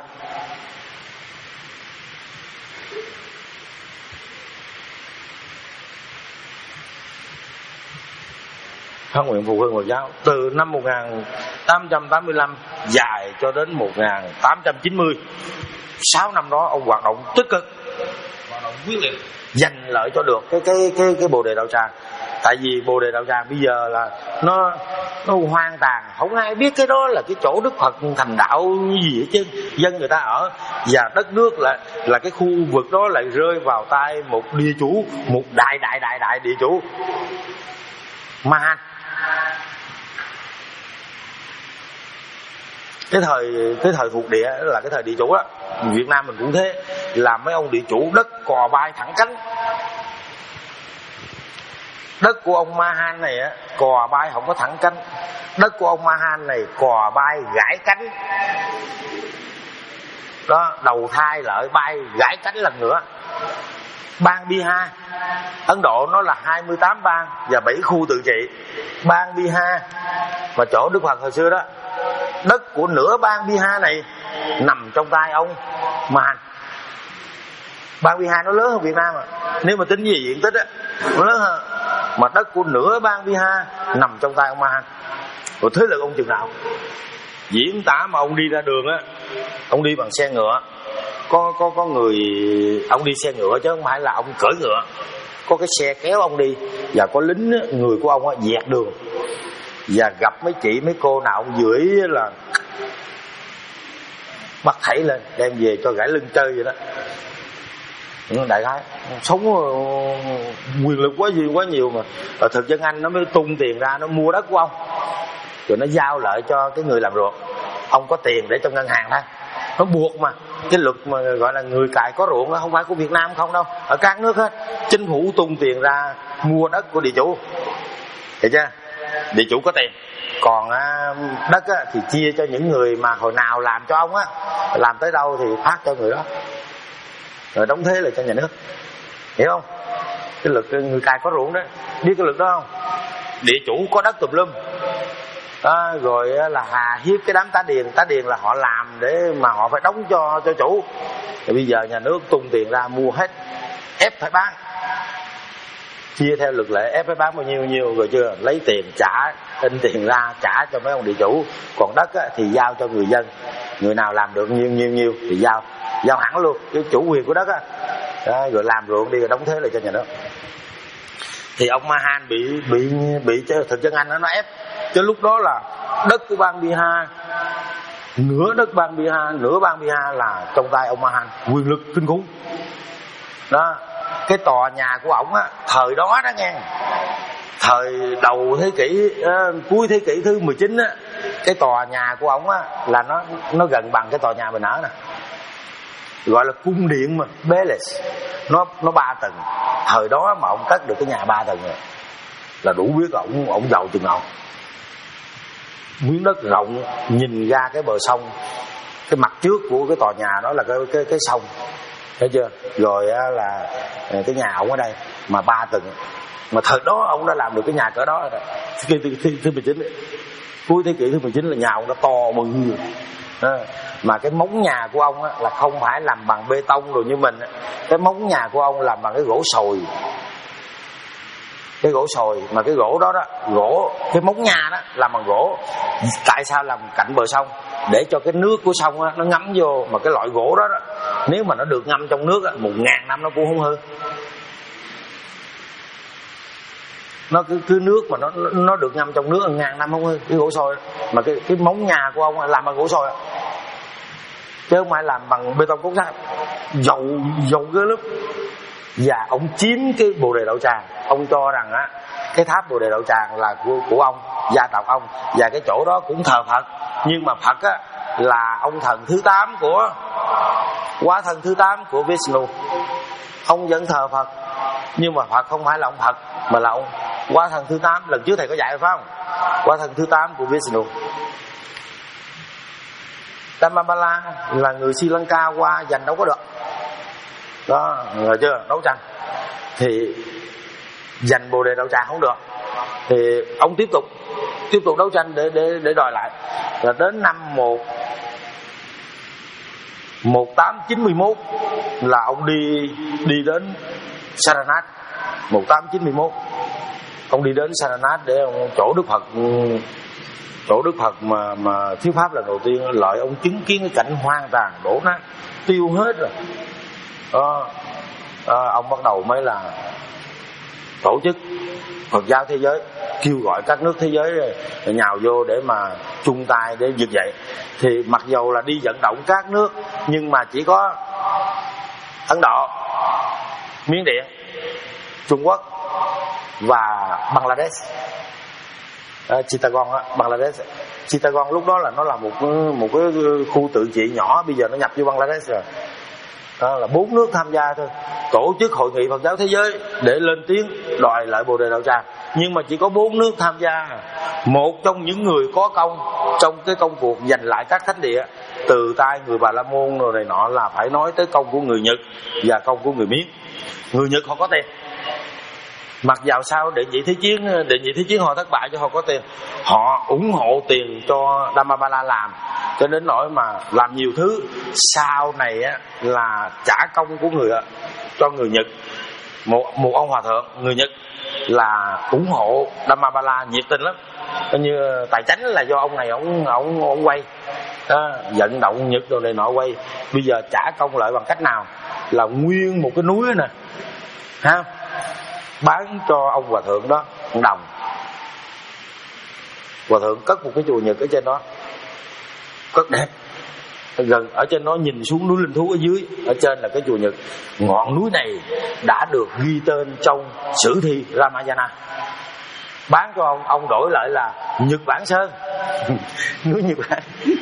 Phát nguyện phục hưng Phật giáo từ năm một nghìn tám trăm tám mươi lăm dài cho đến một nghìn tám trăm chín mươi. Sáu năm đó ông hoạt động tích cực, hoạt động quyết liệt, giành lợi cho được cái cái cái cái Bồ Đề Đạo Tràng. Tại vì Bồ Đề Đạo Tràng bây giờ là nó nó hoang tàn, không ai biết cái đó là cái chỗ Đức Phật thành đạo gì hết chứ. Dân người ta ở, và đất nước là là cái khu vực đó lại rơi vào tay một địa chủ, một đại đại đại đại địa chủ Ma. Cái thời cái thời thuộc địa là cái thời địa chủ đó. Việt Nam mình cũng thế, là mấy ông địa chủ đất cò bay thẳng cánh. Đất của ông Mahan này á, cò bay không có thẳng cánh. Đất của ông Mahan này cò bay gãy cánh. Đó, đầu thai lợi bay gãy cánh lần nữa. Bang Bihar, Ấn Độ nó là hai mươi tám bang và bảy khu tự trị. Bang Bihar mà chỗ Đức Phật hồi xưa đó, đất của nửa bang Bihar này nằm trong tay ông Mahan. Bang Bihar nó lớn hơn Việt Nam à. Nếu mà tính về diện tích á, nó lớn hơn. Mà đất của nửa bang Bihar nằm trong tay ông Mahan. Rồi thế lực ông chừng nào? Diễn tả mà ông đi ra đường á, ông đi bằng xe ngựa. Có có có người ông đi xe ngựa chứ không phải là ông cưỡi ngựa. Có cái xe kéo ông đi, và có lính á, người của ông á dẹt đường. Và gặp mấy chị mấy cô nào ông dưới là bắt thảy lên đem về cho gãy lưng chơi vậy đó. Đại khái sống quyền lực quá gì quá nhiều mà ở thực dân Anh nó mới tung tiền ra nó mua đất của ông, rồi nó giao lại cho cái người làm ruộng. Ông có tiền để trong ngân hàng thôi, nó buộc mà. Cái luật mà gọi là người cài có ruộng đó không phải của Việt Nam không đâu, ở các nước hết chính phủ tung tiền ra mua đất của địa chủ, hiểu chưa? Địa chủ có tiền, còn á, đất á, thì chia cho những người mà hồi nào làm cho ông á, làm tới đâu thì phát cho người đó, rồi đóng thế là cho nhà nước, hiểu không? Cái luật người cài có ruộng đó, biết cái luật đó không? Địa chủ có đất tùm lum đó, rồi là hà hiếp cái đám tá điền. Tá điền là họ làm để mà họ phải đóng cho cho chủ. Thì bây giờ nhà nước tung tiền ra mua hết, ép phải bán, chia theo luật lệ, ép phải bán bao nhiêu nhiêu rồi chưa, lấy tiền trả, in tiền ra trả cho mấy ông địa chủ. Còn đất á, thì giao cho người dân, người nào làm được nhiêu nhiêu nhiêu thì giao giao hẳn luôn cái chủ quyền của đất á. Đó, rồi làm ruộng đi rồi đóng thế lại cho nhà nước. Thì ông Mahan bị bị bị thực dân Anh nó ép. Chứ lúc đó là đất của bang Bihar, nửa đất bang Bihar, nửa bang Bihar là trong tay ông Mahan, quyền lực kinh khủng. Đó, cái tòa nhà của ổng á, thời đó đó nghe, thời đầu thế kỷ uh, cuối thế kỷ thứ mười chín á, cái tòa nhà của ổng á là nó nó gần bằng cái tòa nhà mình ở nè, gọi là cung điện mà, palace, nó nó ba tầng. Thời đó mà ông cất được cái nhà ba tầng rồi là đủ biết ổng ổng giàu chừng nào. Miếng đất rộng nhìn ra cái bờ sông, cái mặt trước của cái tòa nhà đó là cái cái cái sông, thấy chưa? Rồi á, là cái nhà ổng ở đây mà ba tầng, mà thời đó ổng đã làm được cái nhà cỡ đó rồi. Thứ thứ mười chín, cuối thế kỷ thứ mười chín là nhà ổng đã to bự. À, mà cái móng nhà của ông á, là không phải làm bằng bê tông rồi như mình. Cái móng nhà của ông làm bằng cái gỗ sồi, cái gỗ sồi mà cái gỗ đó đó, gỗ cái móng nhà đó làm bằng gỗ. Tại sao làm cạnh bờ sông? Để cho cái nước của sông á, nó ngấm vô. Mà cái loại gỗ đó, đó nếu mà nó được ngâm trong nước á, một ngàn năm nó cũng không hư. Nó cứ, cứ nước mà nó nó được ngâm trong nước một ngàn năm không hư. Cái gỗ sồi mà cái cái móng nhà của ông làm bằng gỗ sồi, chứ không phải làm bằng bê tông cốt sắt. Dầu dầu ghê lắm. Và ông chiếm cái Bồ Đề Đậu Tràng. Ông cho rằng á, cái tháp Bồ Đề Đậu Tràng là của, của ông, gia tộc ông. Và cái chỗ đó cũng thờ Phật. Nhưng mà Phật á là ông thần thứ tám của quá thân thứ tám của Vishnu. Ông vẫn thờ Phật, nhưng mà Phật không phải là ông Phật, mà là ông quá thân thứ tám. Lần trước thầy có dạy phải không? Quá thân thứ tám của Vishnu. Tamabala là người Sri Lanka qua giành đâu có được. Đó, rồi chưa? Đấu tranh thì giành Bồ Đề Đậu Tràng không được, thì ông tiếp tục tiếp tục đấu tranh để để để đòi lại. Và đến năm một một tám chín mốt là ông đi đi đến Saranath. Một tám chín mốt ông đi đến Saranath để ông chỗ Đức Phật, chỗ Đức Phật mà mà thuyết pháp lần đầu tiên, lợi ông chứng kiến cái cảnh hoang tàn đổ nát tiêu hết rồi. Đó, đó, ông bắt đầu mới là tổ chức Phật giáo thế giới, kêu gọi các nước thế giới nhào vô để mà chung tay để vực dậy. Thì mặc dầu là đi vận động các nước, nhưng mà chỉ có Ấn Độ, Miến Điện, Trung Quốc và Bangladesh. À, Chittagong á, Bangladesh. Chittagong lúc đó là nó là một một cái khu tự trị nhỏ, bây giờ nó nhập vô Bangladesh rồi. Đó là bốn nước tham gia thôi, tổ chức hội nghị Phật giáo thế giới để lên tiếng đòi lại Bồ Đề Đạo Tràng. Nhưng mà chỉ có bốn nước tham gia. Một trong những người có công trong cái công cuộc giành lại các thánh địa từ tay người Bà La Môn rồi này nọ là phải nói tới công của người Nhật và công của người Miến. Người Nhật họ có tiền, mặc dầu sao đệ nhị thế chiến đệ nhị thế chiến họ thất bại cho họ có tiền, họ ủng hộ tiền cho Dhammapala làm, cho đến nỗi mà làm nhiều thứ. Sau này á, là trả công của người cho người Nhật. Một một ông hòa thượng người Nhật là ủng hộ Dhammapala nhiệt tình lắm, coi như tài chánh là do ông này ông ông ông quay đó, vận động Nhật đồ này nọ quay. Bây giờ trả công lại bằng cách nào? Là nguyên một cái núi nè, ha, bán cho ông hòa thượng đó một đồng. Hòa thượng cất một cái chùa Nhật ở trên đó, rất đẹp, gần ở trên đó nhìn xuống núi Linh Thú ở dưới, ở trên là cái chùa Nhật. Ngọn núi này đã được ghi tên trong sử thi Ramayana. Bán cho ông, ông đổi lại là Nhật Bản Sơn. Núi Nhật Bản.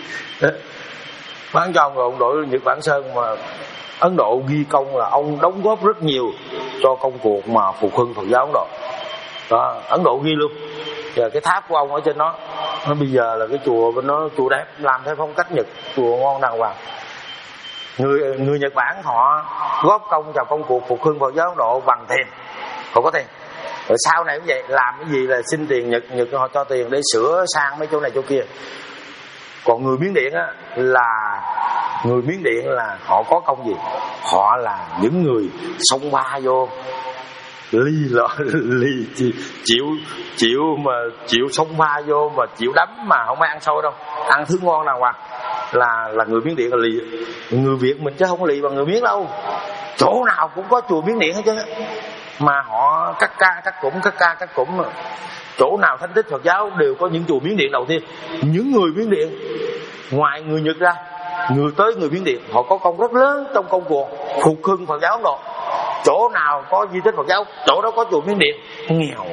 Bán cho ông rồi ông đổi Nhật Bản Sơn. Mà Ấn Độ ghi công là ông đóng góp rất nhiều cho công cuộc mà phục hưng Phật giáo Ấn Độ đó, Ấn Độ ghi luôn. Giờ cái tháp của ông ở trên đó, nó bây giờ là cái chùa bên nó chùa đẹp, làm theo phong cách Nhật, chùa ngon đàng hoàng. Người người Nhật Bản họ góp công vào công cuộc phục hưng Phật giáo Ấn Độ bằng tiền, họ có tiền. Rồi sau này cũng vậy, làm cái gì là xin tiền Nhật, Nhật họ cho tiền để sửa sang mấy chỗ này chỗ kia. Còn người Miến Điện á, là người Miến Điện là họ có công gì? Họ là những người xông pha vô ly lọ ly chịu chịu mà chịu xông pha vô mà chịu đấm mà không ai ăn sôi đâu, ăn thứ ngon đàng hoàng. Là là người Miến Điện là lì. Người Việt mình chứ không lì bằng người Miến đâu. Chỗ nào cũng có chùa Miến Điện hết chứ, mà họ cắt ca cắt cụm cắt ca cắt cụm. Chỗ nào thánh tích Phật giáo đều có những chùa Miến Điện đầu tiên. Những người Miến Điện ngoài người Nhật ra, người tới người Miến Điện họ có công rất lớn trong công cuộc phục hưng Phật giáo Ấn Độ. Chỗ nào có di tích Phật giáo, chỗ đó có chùa Miến Điện. Nghèo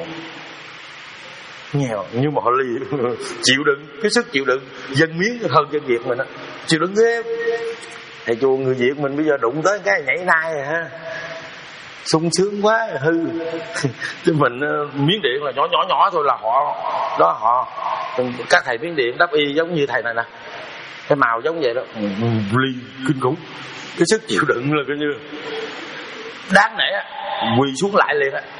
nghèo nhưng mà họ lì, chịu đựng, cái sức chịu đựng dân Miến hơn dân Việt mình đó. Chịu đựng ghê. Thầy chùa người Việt mình bây giờ đụng tới cái nhảy nai rồi ha, sung sướng quá hư. Chứ mình Miến Điện là nhỏ nhỏ nhỏ thôi là họ đó, họ các thầy Miến Điện đắp y giống như thầy này nè, cái màu giống vậy đó, ly kinh khủng. Cái sức chịu đựng là coi như đáng nể, quỳ xuống lại liền á.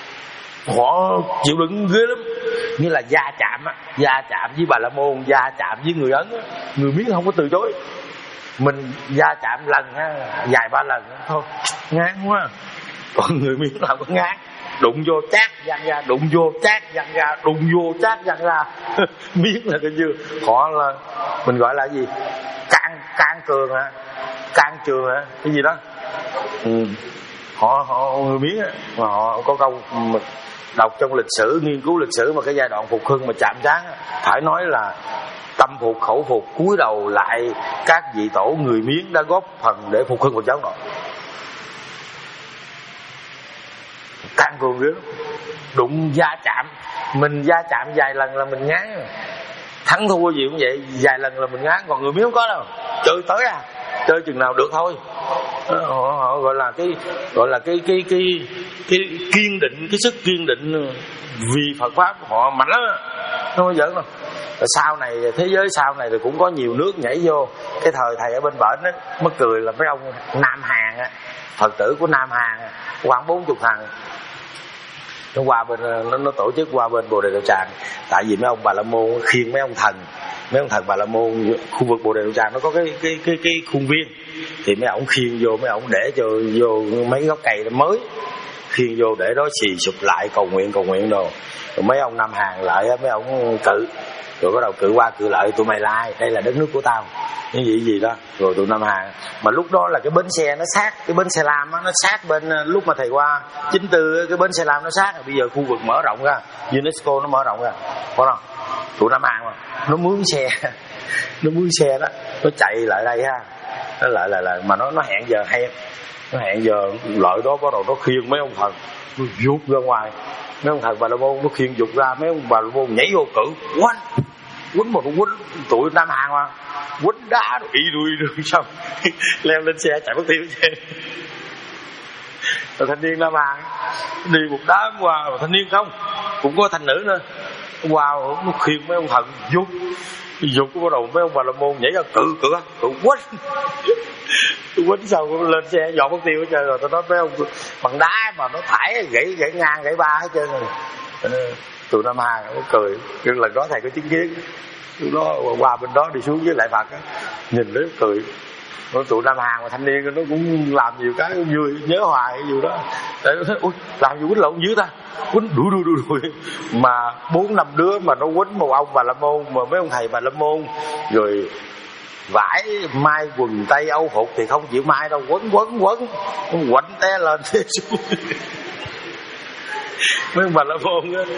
Họ chịu đựng ghê lắm, như là gia chạm á, gia chạm với Bà La Môn, gia chạm với người Ấn á, người Miến không có từ chối. Mình gia chạm lần á, vài ba lần á, thôi ngán quá. Còn người Miến nào có ngán, đụng vô chát văng ra, đụng vô chát văng ra, đụng vô chát văng ra. Miến là cái như họ là mình gọi là gì, can can cường hả, can trường hả, cái gì đó. Ừ. họ họ người Miến á, mà họ có câu đọc trong lịch sử, nghiên cứu lịch sử mà cái giai đoạn phục hưng mà chạm trán, phải nói là tâm phục khẩu phục, cúi đầu lại các vị tổ người Miến đã góp phần để phục hưng Phật giáo đó. Can cường nữa, đụng va chạm, mình va chạm vài lần là mình ngán, thắng thua gì cũng vậy, vài lần là mình ngán. Còn người Miến không có đâu, chơi tới à, chơi chừng nào được thôi. Họ, họ gọi là cái gọi là cái cái cái cái kiên định, cái sức kiên định vì Phật pháp họ mạnh lắm, không có giỡn đâu. Sau này thế giới sau này thì cũng có nhiều nước nhảy vô. Cái thời thầy ở bên bển á, mắc cười là mấy ông Nam Hàn á, Phật tử của Nam Hàn khoảng bốn chục thằng nó qua bên, nó, nó tổ chức qua bên Bồ Đề Đạo Tràng. Tại vì mấy ông Bà La Môn khiêng mấy ông thần, mấy ông thần Bà La Môn khu vực Bồ Đề Đạo Tràng nó có cái cái cái cái khuôn viên, thì mấy ông khiêng vô, mấy ông để cho vô mấy gốc cây mới, khiêng vô để đó xì sụp lại cầu nguyện cầu nguyện đồ. Rồi mấy ông Nam Hàn lại mấy ông cự, rồi bắt đầu cự qua cự lại, tụi mày lai, đây là đất nước của tao, cái gì gì đó. Rồi tụi Nam Hà, mà lúc đó là cái bến xe nó sát, cái bến xe Lam á, nó sát bên lúc mà thầy qua chín tư, cái bến xe Lam nó sát. Bây giờ khu vực mở rộng ra, UNESCO nó mở rộng ra, có không? Tụi Nam Hà mà nó mướn xe, nó mướn xe đó, nó chạy lại đây ha, nó lại lại lại mà nó nó hẹn giờ hay, nó hẹn giờ lợi đó bắt đầu nó khiêng mấy ông thần nó vụt ra ngoài, mấy ông thần Bà La Môn nó khiêng vụt ra, mấy ông Bà La Môn nhảy vô cử quánh quánh một quánh tụi Nam Hà mà quánh đá rồi y đuôi đuôi xong leo lên xe chạy mất tiêu chứ. Rồi thanh niên Nam Hà đi một đám qua, rồi thanh niên không cũng có thanh nữ nữa qua, wow, nó khiêng mấy ông thần vụt vụt bắt đầu mấy ông Bà La Môn nhảy ra cự cửa cự quánh quánh xong lên xe dọn mất tiêu hết trơn. Rồi tao nói mấy ông bằng đá mà nó thải gãy gãy ngang gãy ba hết trơn rồi. Tụi Nam Hà nó cười, cái lần đó thầy có chứng kiến, lúc đó qua bên đó đi xuống với lại Phật á, nhìn nó cười. Nó tụi Nam Hà mà thanh niên nó cũng làm nhiều cái vui, nhớ hoài cái vụ đó. Tại nó thấy ui làm gì quýnh lộn dữ ta, quýnh đuổi đuổi đuổi đuổi mà bốn năm đứa mà nó quýnh một ông Bà La Môn, mà mấy ông thầy Bà La Môn rồi vải mai quần tây âu phục thì không chịu mai đâu, quấn quấn quấn quạnh té lên té xuống. Mấy ông Bà La Môn á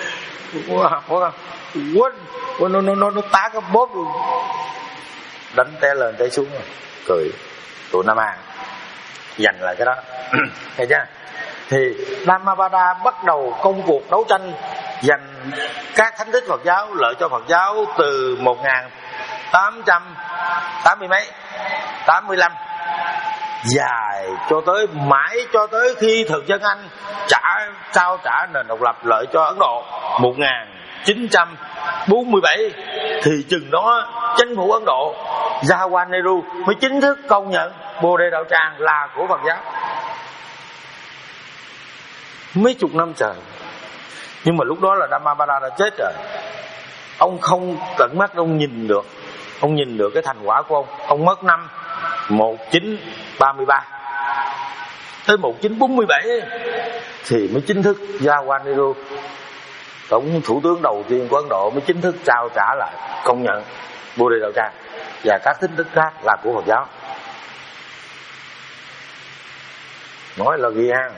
quấn quấn nó nó nó nó tá cái bóp luôn, đánh té lên té xuống rồi cười. Tụi Nam Hà dành lại cái đó. Thấy chưa? Thì Dhammapada bắt đầu công cuộc đấu tranh giành các thánh tích Phật giáo, lợi cho Phật giáo từ một nghìn tám trăm tám mươi mấy, tám mươi lăm, dài cho tới mãi cho tới khi thực dân Anh trả trao trả nền độc lập lợi cho Ấn Độ một nghìn chín trăm bốn mươi bảy, thì chừng đó chính phủ Ấn Độ Jawaharlal Nehru mới chính thức công nhận Bồ Đề Đạo Tràng là của Phật giáo. Mấy chục năm trời. Nhưng mà lúc đó là Dhammapada đã chết rồi. Ông không tận mắt ông nhìn được, ông nhìn được cái thành quả của ông. Ông mất năm một nghìn chín trăm ba mươi ba, tới một nghìn chín trăm bốn mươi bảy thì mới chính thức Jawaharlal Nehru, tổng thủ tướng đầu tiên của Ấn Độ, mới chính thức trao trả lại công nhận Bồ Đề Đạo Tràng và các thánh tích khác là của Phật giáo. Nói là ghi ha.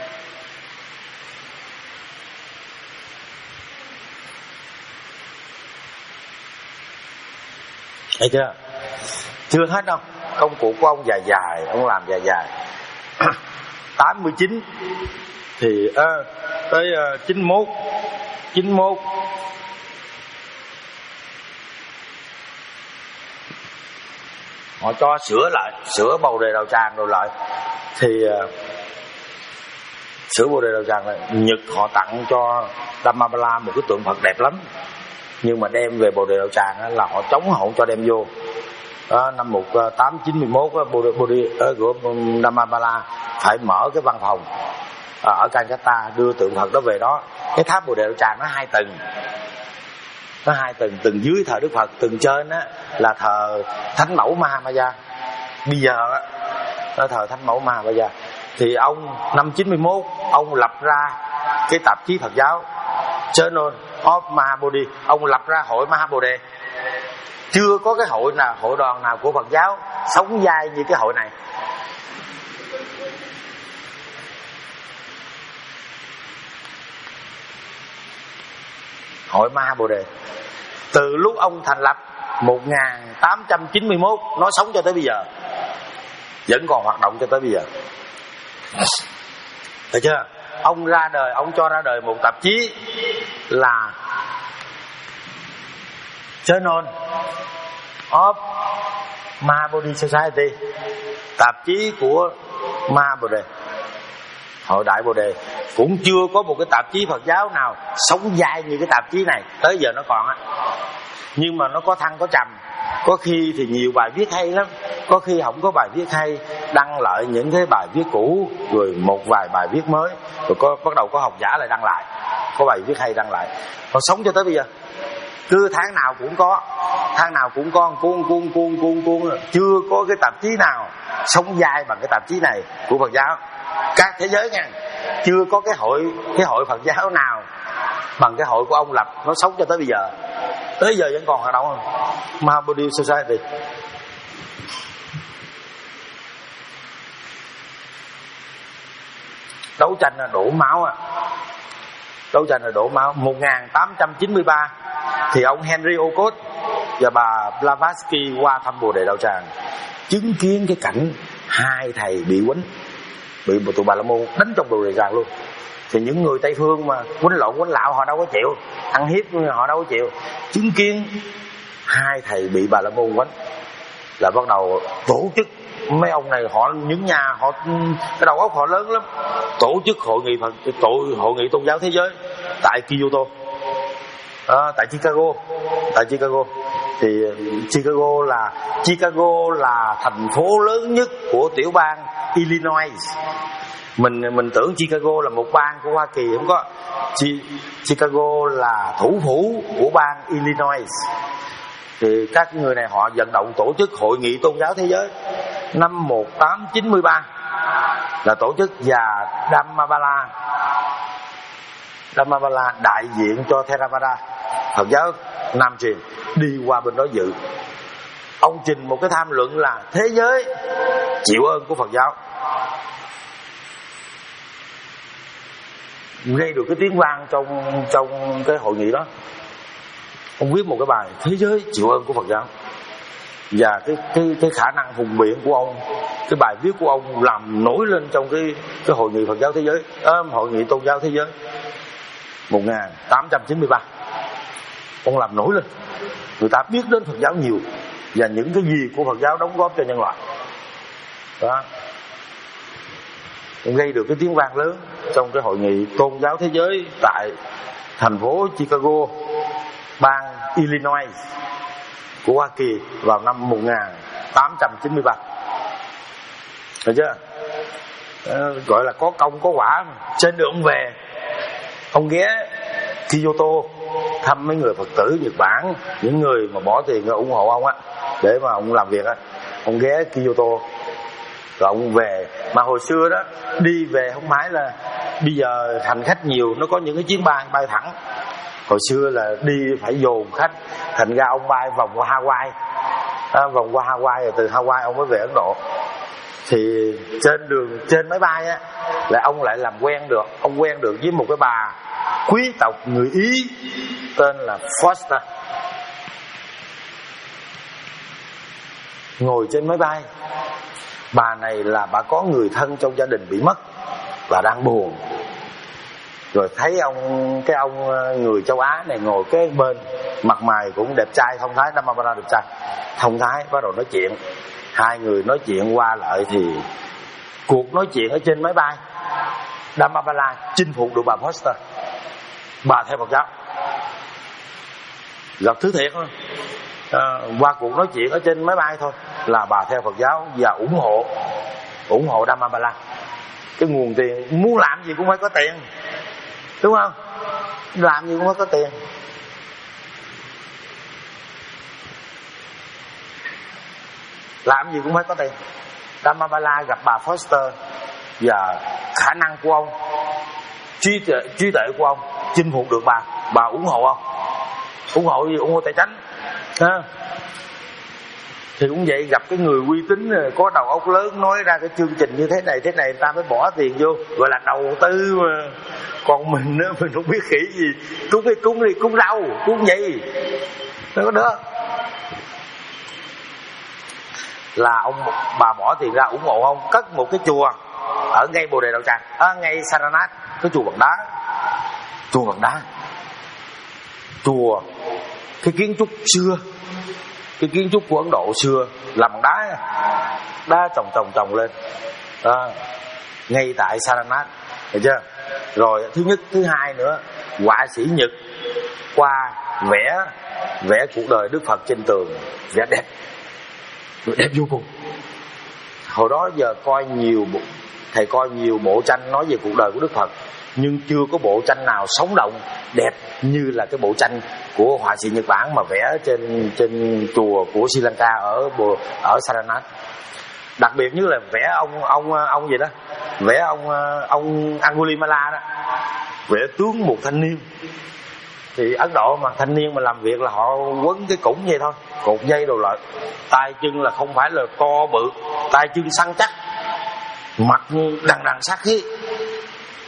Thấy chưa? Chưa hết đâu. Công cuộc của ông dài dài, ông làm dài dài. tám mươi chín thì à, tới uh, chín mươi mốt chín mươi mốt họ cho sửa lại, sửa Bồ Đề Đạo Tràng rồi lại. Thì uh, sửa Bồ Đề Đạo Tràng này, Nhật họ tặng cho Dhammapada một cái tượng Phật đẹp lắm, nhưng mà đem về Bồ Đề Đạo Tràng là họ chống họ cho đem vô. Đó, năm một nghìn tám trăm chín mươi mốt Bồ Đề, Bồ Đề của Dhammapada phải mở cái văn phòng ở Calcutta đưa tượng Phật đó về đó. Cái tháp Bồ Đề Đạo Tràng nó hai tầng, nó hai tầng, tầng dưới thờ Đức Phật, tầng trên á là thờ Thánh Mẫu Mahamaya. Bây giờ á nó thờ Thánh Mẫu Mahamaya. Thì ông năm chín mươi mốt ông lập ra cái tạp chí Phật giáo Journal of Mahabodhi, ông lập ra hội Mahabodhi. Chưa có cái hội nào, hội đoàn nào của Phật giáo sống dai như cái hội này. Hội Mahabodhi từ lúc ông thành lập một nghìn tám trăm chín mươi mốt nó sống cho tới bây giờ, vẫn còn hoạt động cho tới bây giờ. Thấy chưa? Ông ra đời, ông cho ra đời một tạp chí là Journal of Mahabodhi Society, tạp chí của Mahabodhi, hội Đại Bồ Đề. Cũng chưa có một cái tạp chí Phật giáo nào sống dai như cái tạp chí này, tới giờ nó còn á. Nhưng mà nó có thăng có trầm, có khi thì nhiều bài viết hay lắm, có khi không có bài viết hay, đăng lại những cái bài viết cũ, rồi một vài bài viết mới, rồi có bắt đầu có học giả lại đăng lại, có bài viết hay đăng lại. Còn sống cho tới bây giờ, cứ tháng nào cũng có, tháng nào cũng có cuốn cuốn cuốn cuốn cuốn, chưa có cái tạp chí nào sống dai bằng cái tạp chí này của Phật giáo các thế giới nha. Chưa có cái hội cái hội Phật giáo nào bằng cái hội của ông lập, nó sống cho tới bây giờ, tới giờ vẫn còn hoạt động không? Mahabodhi Society. đấu tranh là đổ máu à. Đấu tranh là đổ máu. Một nghìn tám trăm chín mươi ba thì ông Henry Olcott và bà Blavatsky qua thăm Bồ Đề Đạo Tràng, chứng kiến cái cảnh hai thầy bị quýnh, bị tụi Bà La Môn đánh trong Bồ Đề Tràng luôn. Thì những người Tây phương mà quýnh lộn quýnh lạo họ đâu có chịu, ăn hiếp họ đâu có chịu. Chứng kiến hai thầy bị Bà La Môn quýnh là bắt đầu tổ chức. Mấy ông này họ những nhà họ cái đầu óc họ lớn lắm, tổ chức hội nghị Phật, tội hội nghị tôn giáo thế giới tại Kyoto, à, tại Chicago, tại Chicago. Thì Chicago là Chicago là thành phố lớn nhất của tiểu bang Illinois. Mình mình tưởng Chicago là một bang của Hoa Kỳ, không có. Chi, Chicago là thủ phủ của bang Illinois. Thì các người này họ vận động tổ chức hội nghị tôn giáo thế giới năm một nghìn tám trăm chín mươi ba là tổ chức, và Dhammapala Dhammapala đại diện cho Theravada, Phật giáo Nam truyền, đi qua bên đó dự. Ông trình một cái tham luận là thế giới chịu ơn của Phật giáo, gây được cái tiếng vang trong trong cái hội nghị đó. Ông viết một cái bài thế giới chịu ơn của Phật giáo, và cái cái cái khả năng hùng biện của ông, cái bài viết của ông làm nổi lên trong cái cái hội nghị Phật giáo thế giới, à, hội nghị tôn giáo thế giới một nghìn tám trăm chín mươi ba. Ông làm nổi lên, người ta biết đến Phật giáo nhiều và những cái gì của Phật giáo đóng góp cho nhân loại đó. Ông gây được cái tiếng vang lớn trong cái hội nghị tôn giáo thế giới tại thành phố Chicago, bang Illinois của Hoa Kỳ vào năm một nghìn tám trăm chín mươi ba. Được chưa? Ờ, gọi là có công có quả. Trên đường về, ông ghé Kyoto thăm mấy người Phật tử Nhật Bản, những người mà bỏ tiền ủng hộ ông á để mà ông làm việc á. Ông ghé Kyoto rồi ông về. Mà hồi xưa đó đi về không phải là bây giờ hành khách nhiều, nó có những cái chuyến bay bay thẳng. Hồi xưa là đi phải dồn khách, thành ra ông bay vòng qua Hawaii, à, vòng qua Hawaii rồi từ Hawaii ông mới về Ấn Độ. Thì trên đường trên máy bay á là ông lại làm quen được, ông quen được với một cái bà quý tộc người Ý tên là Foster. Ngồi trên máy bay, bà này là bà có người thân trong gia đình bị mất và đang buồn. Rồi thấy ông cái ông người châu Á này ngồi kế bên, mặt mày cũng đẹp trai thông thái, Dhammapala đẹp trai thông thái, bắt đầu nói chuyện. Hai người nói chuyện qua lại thì cuộc nói chuyện ở trên máy bay, Dhammapala chinh phục được bà Foster, bà theo Phật giáo, gặp thứ thiệt thôi. À, qua cuộc nói chuyện ở trên máy bay thôi là bà theo Phật giáo và ủng hộ ủng hộ Dhammapala. Cái nguồn tiền muốn làm gì cũng phải có tiền, đúng không? Làm gì cũng phải có tiền. Làm gì cũng phải có tiền. Dhammapala gặp bà Foster và khả năng của ông, trí tuệ, trí tuệ của ông chinh phục được bà. Bà ủng hộ ông. Ủng hộ gì? Ủng hộ tài chánh. À. Thì cũng vậy, gặp cái người uy tín có đầu óc lớn nói ra cái chương trình như thế này thế này, người ta mới bỏ tiền vô, gọi là đầu tư mà. Còn mình nữa, mình không biết khỉ gì, cúng đi cúng đi cúng rau cúng gì nó có được. Là ông bà bỏ tiền ra ủng hộ ông, cất một cái chùa ở ngay Bồ Đề Đạo Tràng, à, ngay Saranath, cái chùa bằng đá, chùa bằng đá, chùa cái kiến trúc xưa, cái kiến trúc của Ấn Độ xưa làm bằng đá, đá trồng trồng trồng lên đó, ngay tại Saranath, được chưa? Rồi thứ nhất, thứ hai nữa, họa sĩ Nhật qua vẽ vẽ cuộc đời Đức Phật trên tường, vẽ đẹp, đẹp vô cùng. Hồi đó giờ coi nhiều bộ, thầy coi nhiều bộ tranh nói về cuộc đời của Đức Phật, nhưng chưa có bộ tranh nào sống động đẹp như là cái bộ tranh của họa sĩ Nhật Bản mà vẽ trên trên chùa của Sri Lanka ở ở Saranath. Đặc biệt như là vẽ ông ông ông gì đó, vẽ ông ông Angulimala đó, vẽ tướng một thanh niên. Thì Ấn Độ mà thanh niên mà làm việc là họ quấn cái củng vậy thôi, cột dây đồ lại, tay chân là không phải là to bự, tay chân săn chắc, mặt đằng đằng sát khí,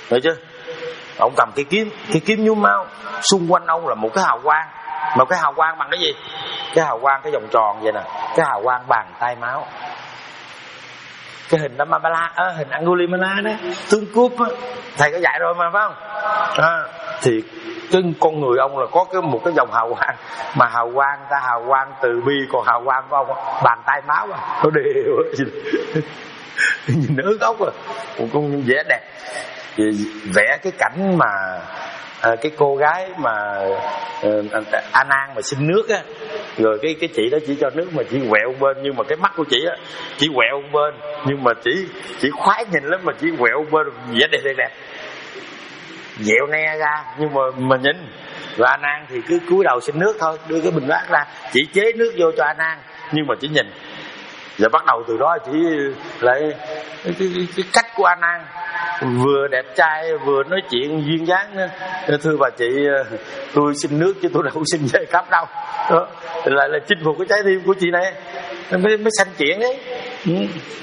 hiểu chưa? Ông cầm cái kiếm, cái kiếm nhuốm máu, xung quanh ông là một cái hào quang. Một cái hào quang bằng cái gì? Cái hào quang cái vòng tròn vậy nè, cái hào quang bàn tay máu. Cái hình Dhammapada, à, hình Angulimala đó, tướng cướp á, thầy có dạy rồi mà phải không? À, thì cái con người ông là có cái một cái dòng hào quang, mà hào quang ta hào quang từ bi, còn hào quang của ông bàn tay máu à, nó đều nhìn nó ướt ốc à, một con vẽ đẹp. Thì vẽ cái cảnh mà à, cái cô gái mà à, A Nan mà xin nước á, rồi cái cái chị đó chỉ cho nước mà chỉ quẹo bên, nhưng mà cái mắt của chị á chỉ quẹo bên, nhưng mà chỉ chỉ khoái nhìn lắm, mà chỉ quẹo bên vẽ đẹp đẹp đẹp, dẹo ne ra nhưng mà mà nhìn. Rồi A Nan thì cứ cúi đầu xin nước thôi, đưa cái bình bát ra, chỉ chế nước vô cho A Nan nhưng mà chỉ nhìn. Rồi bắt đầu từ đó chỉ lại cái, cái, cái cách của A Nan vừa đẹp trai vừa nói chuyện duyên dáng nữa. Thưa bà chị, tôi xin nước chứ tôi đâu xin giai cấp đâu. Đó, lại là chinh phục cái trái tim của chị này mới mới sanh chuyện ấy. Ừ.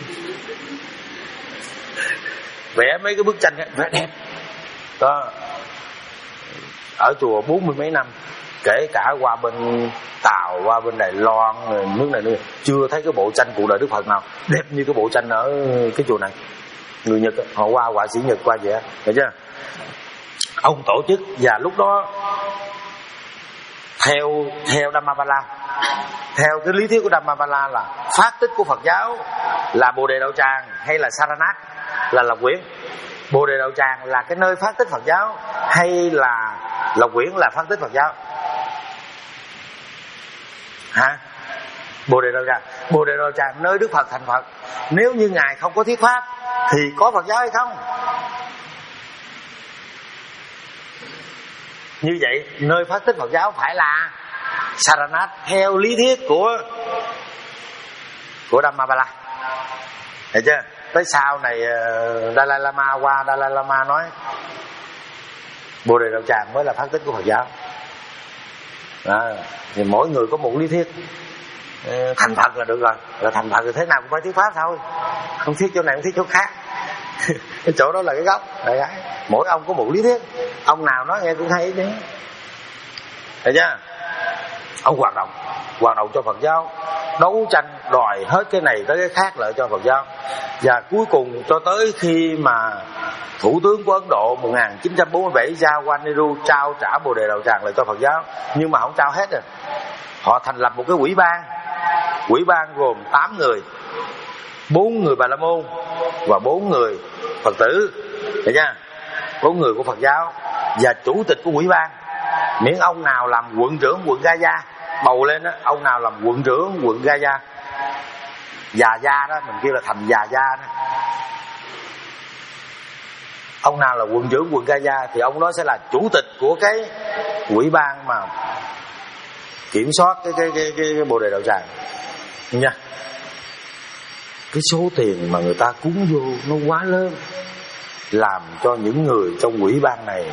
Vẽ mấy cái bức tranh vẽ đẹp đó. Ở chùa bốn mươi mấy năm, kể cả qua bên Tàu, qua bên Đài Loan, nước này nước này, chưa thấy cái bộ tranh cuộc đời Đức Phật nào đẹp như cái bộ tranh ở cái chùa này. Người Nhật họ qua, họa sĩ Nhật qua vậy, hiểu chưa? Ông tổ chức, và lúc đó theo theo Dhammapada, theo cái lý thuyết của Dhammapada là phát tích của Phật giáo là Bồ Đề Đạo Tràng hay là Saranát là Lộc Quyển. Bồ Đề Đạo Tràng là cái nơi phát tích Phật giáo hay là Lộc Quyển là phát tích Phật giáo? Hả? Bồ Đề Đạo Tràng. Bồ Đề Đạo Tràng nơi Đức Phật thành Phật. Nếu như Ngài không có thuyết pháp thì có Phật giáo hay không? Như vậy nơi phát tích Phật giáo phải là Saranát theo lý thuyết của của Dhammapada, hiểu chưa? Tới sau này Dalai Lama qua, Dalai Lama nói Bồ Đề Đạo Tràng mới là phát tích của Phật giáo. Đó, thì mỗi người có một lý thuyết. Thành Phật là được rồi, là thành Phật thì thế nào cũng phải thuyết pháp thôi, không thuyết chỗ này không thuyết chỗ khác. Cái chỗ đó là cái gốc. Đấy, mỗi ông có một lý thuyết, ông nào nói nghe cũng hay đấy, thấy chưa? Ông hoạt động hoạt động cho Phật giáo, đấu tranh đòi hết cái này tới cái khác lợi cho Phật giáo, và cuối cùng cho tới khi mà thủ tướng của Ấn Độ một nghìn chín trăm bốn mươi bảy Jawaharlal Nehru trao trả Bồ Đề Đạo Tràng lại cho Phật giáo, nhưng mà không trao hết rồi. Họ thành lập một cái ủy ban, ủy ban gồm tám người, bốn người Bà La Môn và bốn người Phật tử, hiểu chưa? Bốn người của Phật giáo và chủ tịch của ủy ban. Miễn ông nào làm quận trưởng quận Gaya bầu lên đó, ông nào làm quận trưởng quận Gaya, già gia đó mình kêu là thành già gia đó. Ông nào là quận trưởng quận Gaya thì ông đó sẽ là chủ tịch của cái ủy ban mà kiểm soát cái cái cái cái, cái Bồ Đề Đạo Tràng nha. Cái số tiền mà người ta cúng vô nó quá lớn, làm cho những người trong ủy ban này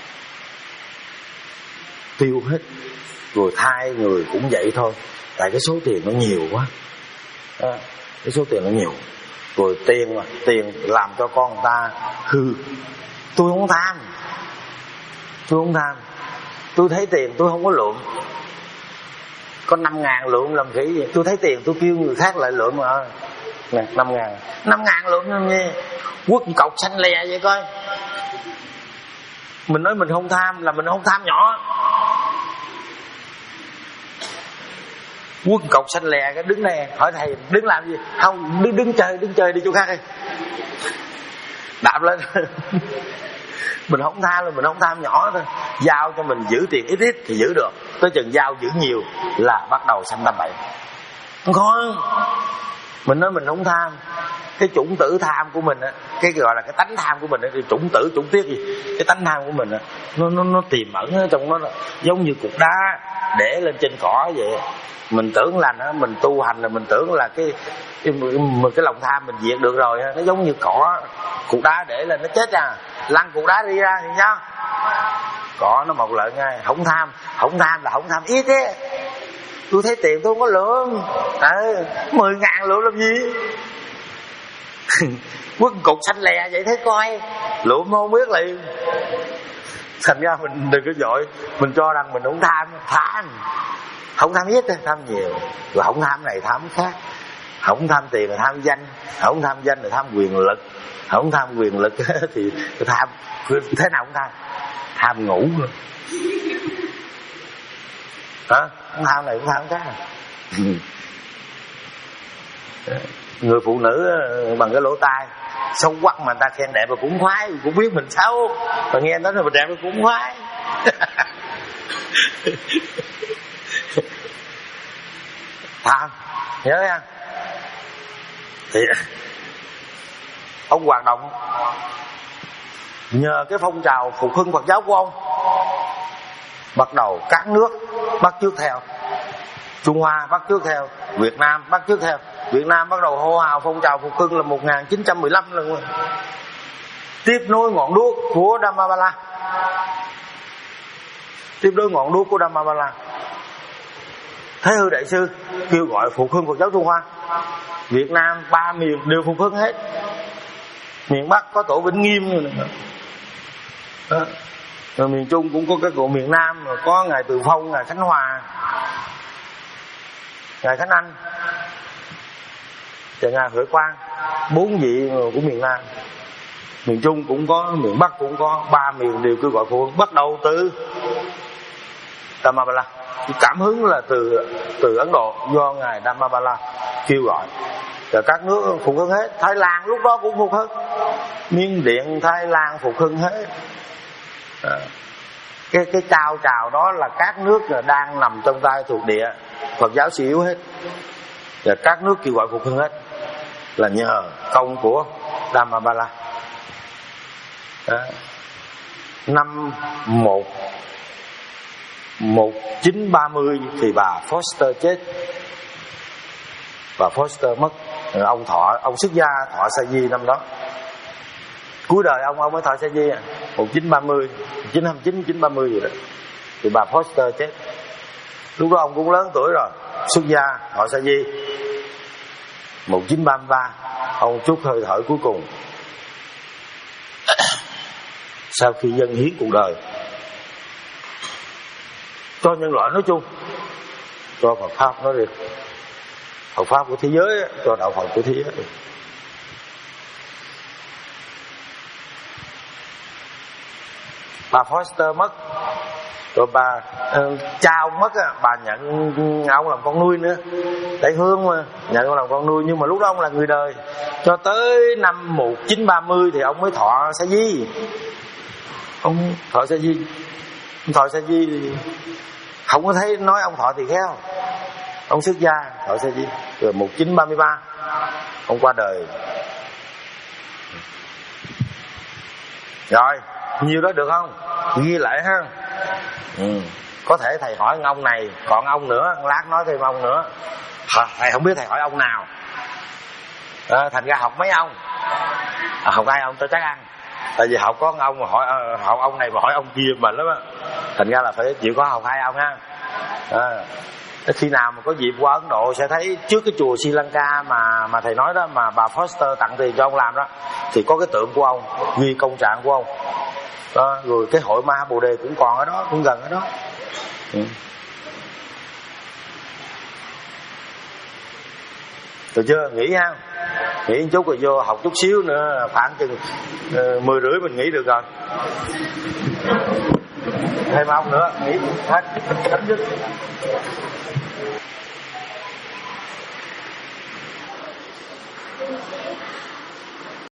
tiêu hết, rồi thay người cũng vậy thôi, tại cái số tiền nó nhiều quá. À, cái số tiền nó nhiều, rồi tiền mà tiền làm cho con người ta hư. Tôi không tham, tôi không tham, tôi thấy tiền tôi không có lượm. Có năm ngàn lượm làm khỉ gì? Tôi thấy tiền tôi kêu người khác lại lượm mà. Nè, năm ngàn, năm ngàn lượm làm gì? Quất cọc xanh lè vậy coi. Mình nói mình không tham là mình không tham nhỏ. Quất cọc xanh lè cái đứng này hỏi thầy đứng làm gì? Không, đứng đứng chơi, đứng chơi đi chỗ khác đi. Đạp lên. Mình không tham là mình không tham nhỏ thôi. Giao cho mình giữ tiền ít ít thì giữ được, tới chừng giao giữ nhiều là bắt đầu sanh tâm bậy. Không có. Mình nói mình không tham. Cái chủng tử tham của mình á, cái gọi là cái tánh tham của mình á, cái chủng tử chủng tiết gì, cái tánh tham của mình á, nó nó nó tiềm ẩn ở trong nó, giống như cục đá để lên trên cỏ vậy. Mình tưởng là nó, mình tu hành là mình tưởng là cái cái, cái lòng tham mình diệt được rồi, nó giống như cỏ, cục đá để lên nó chết à, lăn cục đá đi ra thì sao? Cỏ nó mọc lợi ngay. Không tham, không tham là không tham ít thế. Tôi thấy tiền tôi không có lượng, ừ, mười ngàn lượng làm gì? Quất cục xanh lè vậy thế coi, lụm không biết liền. Thành ra mình đừng có vội mình cho rằng mình không tham. Tham không tham ít, tham nhiều. Rồi không tham này tham khác. Không tham tiền là tham danh, không tham danh là tham quyền lực, không tham quyền lực thì tham thế nào cũng tham. Tham ngủ nữa. Hả? Không tham này cũng tham khác. Người phụ nữ bằng cái lỗ tai xấu quắc mà người ta khen đẹp mà cũng khoái, cũng biết mình xấu, mà nghe nói là mình đẹp mà cũng khoái. Tham nhớ nha. Thì ông hoạt động nhờ cái phong trào phục hưng Phật giáo của ông, bắt đầu các nước bắt chước theo. Trung Hoa bắt chước theo, Việt Nam bắt chước theo. Việt Nam bắt đầu hô hào phong trào phục hưng là một nghìn chín trăm mười lăm lần. Tiếp nối ngọn đuốc của Dhammapala. Tiếp nối ngọn đuốc của Dhammapala. Thế Hư Đại Sư kêu gọi phục hưng Phật giáo Trung Hoa. Việt Nam ba miền đều phục hưng hết. Miền Bắc có tổ Vĩnh Nghiêm nữa. Đó. Rồi miền Trung cũng có cái cụ miền Nam, rồi có ngài Từ Phong, ngài Khánh Hòa, ngài Khánh Anh và ngài Huệ Quang, bốn vị của miền Nam. Miền Trung cũng có, miền Bắc cũng có, ba miền đều kêu gọi phục hưng. Bắt đầu từ Dhammapala. Cảm hứng là từ từ Ấn Độ, do ngài Dhammapala kêu gọi. Rồi các nước phục hưng hết. Thái Lan lúc đó cũng phục hưng, Miến Điện, Thái Lan phục hưng hết. À, cái cái cao trào đó là các nước đang nằm trong tay thuộc địa Phật giáo suy yếu hết, và các nước kêu gọi phục hưng hết là nhờ công của Dhammapala. Năm một một chín ba mươi thì bà Foster chết, bà Foster mất. Ông thọ, ông xuất gia thọ sa di năm đó. Cuối đời ông ông mới thọ sa di à, một chín ba mươi, một chín hai chín, một chín ba mươi gì đó. Thì bà Foster chết. Lúc đó ông cũng lớn tuổi rồi, xuất gia thọ sa di. một chín ba ba ông trút hơi thở cuối cùng sau khi dâng hiến cuộc đời cho nhân loại nói chung, cho Phật pháp nói riêng. Phật pháp của thế giới, cho đạo Phật của thế giới. Bà Foster mất rồi, bà uh, cha ông mất á, bà nhận ông làm con nuôi nữa. Đại Hương mà nhận ông làm con nuôi, nhưng mà lúc đó ông là người đời. Cho tới năm một chín ba mươi thì ông mới thọ sa di. Ông thọ sa di, ông thọ sa di thì không có thấy nói ông thọ tỳ kheo. Ông xuất gia thọ sa di. Rồi một chín ba ba ông qua đời. Rồi nhiều đó được không? Ghi lại ha. Ừ. Có thể thầy hỏi ông này, còn ông nữa, lát nói thêm ông nữa. À, thầy không biết thầy hỏi ông nào. À, thành ra học mấy ông. À, học ai ông tôi chắc ăn. Tại vì học có ông mà hỏi, học ông này mà hỏi ông kia mà lắm á. Thành ra là phải chịu có học hai ông ha. À, khi nào mà có dịp qua Ấn Độ sẽ thấy trước cái chùa Sri Lanka mà mà thầy nói đó, mà bà Foster tặng tiền cho ông làm đó, thì có cái tượng của ông, ghi công trạng của ông đó. Rồi cái hội Ma Bồ Đề cũng còn ở đó, cũng gần ở đó. Ừ. Được chưa? Nghỉ ha, nghỉ một chút rồi vô học chút xíu nữa, khoảng chừng uh, mười rưỡi mình nghỉ được rồi. Thêm ông nữa nghỉ hết chấm dứt.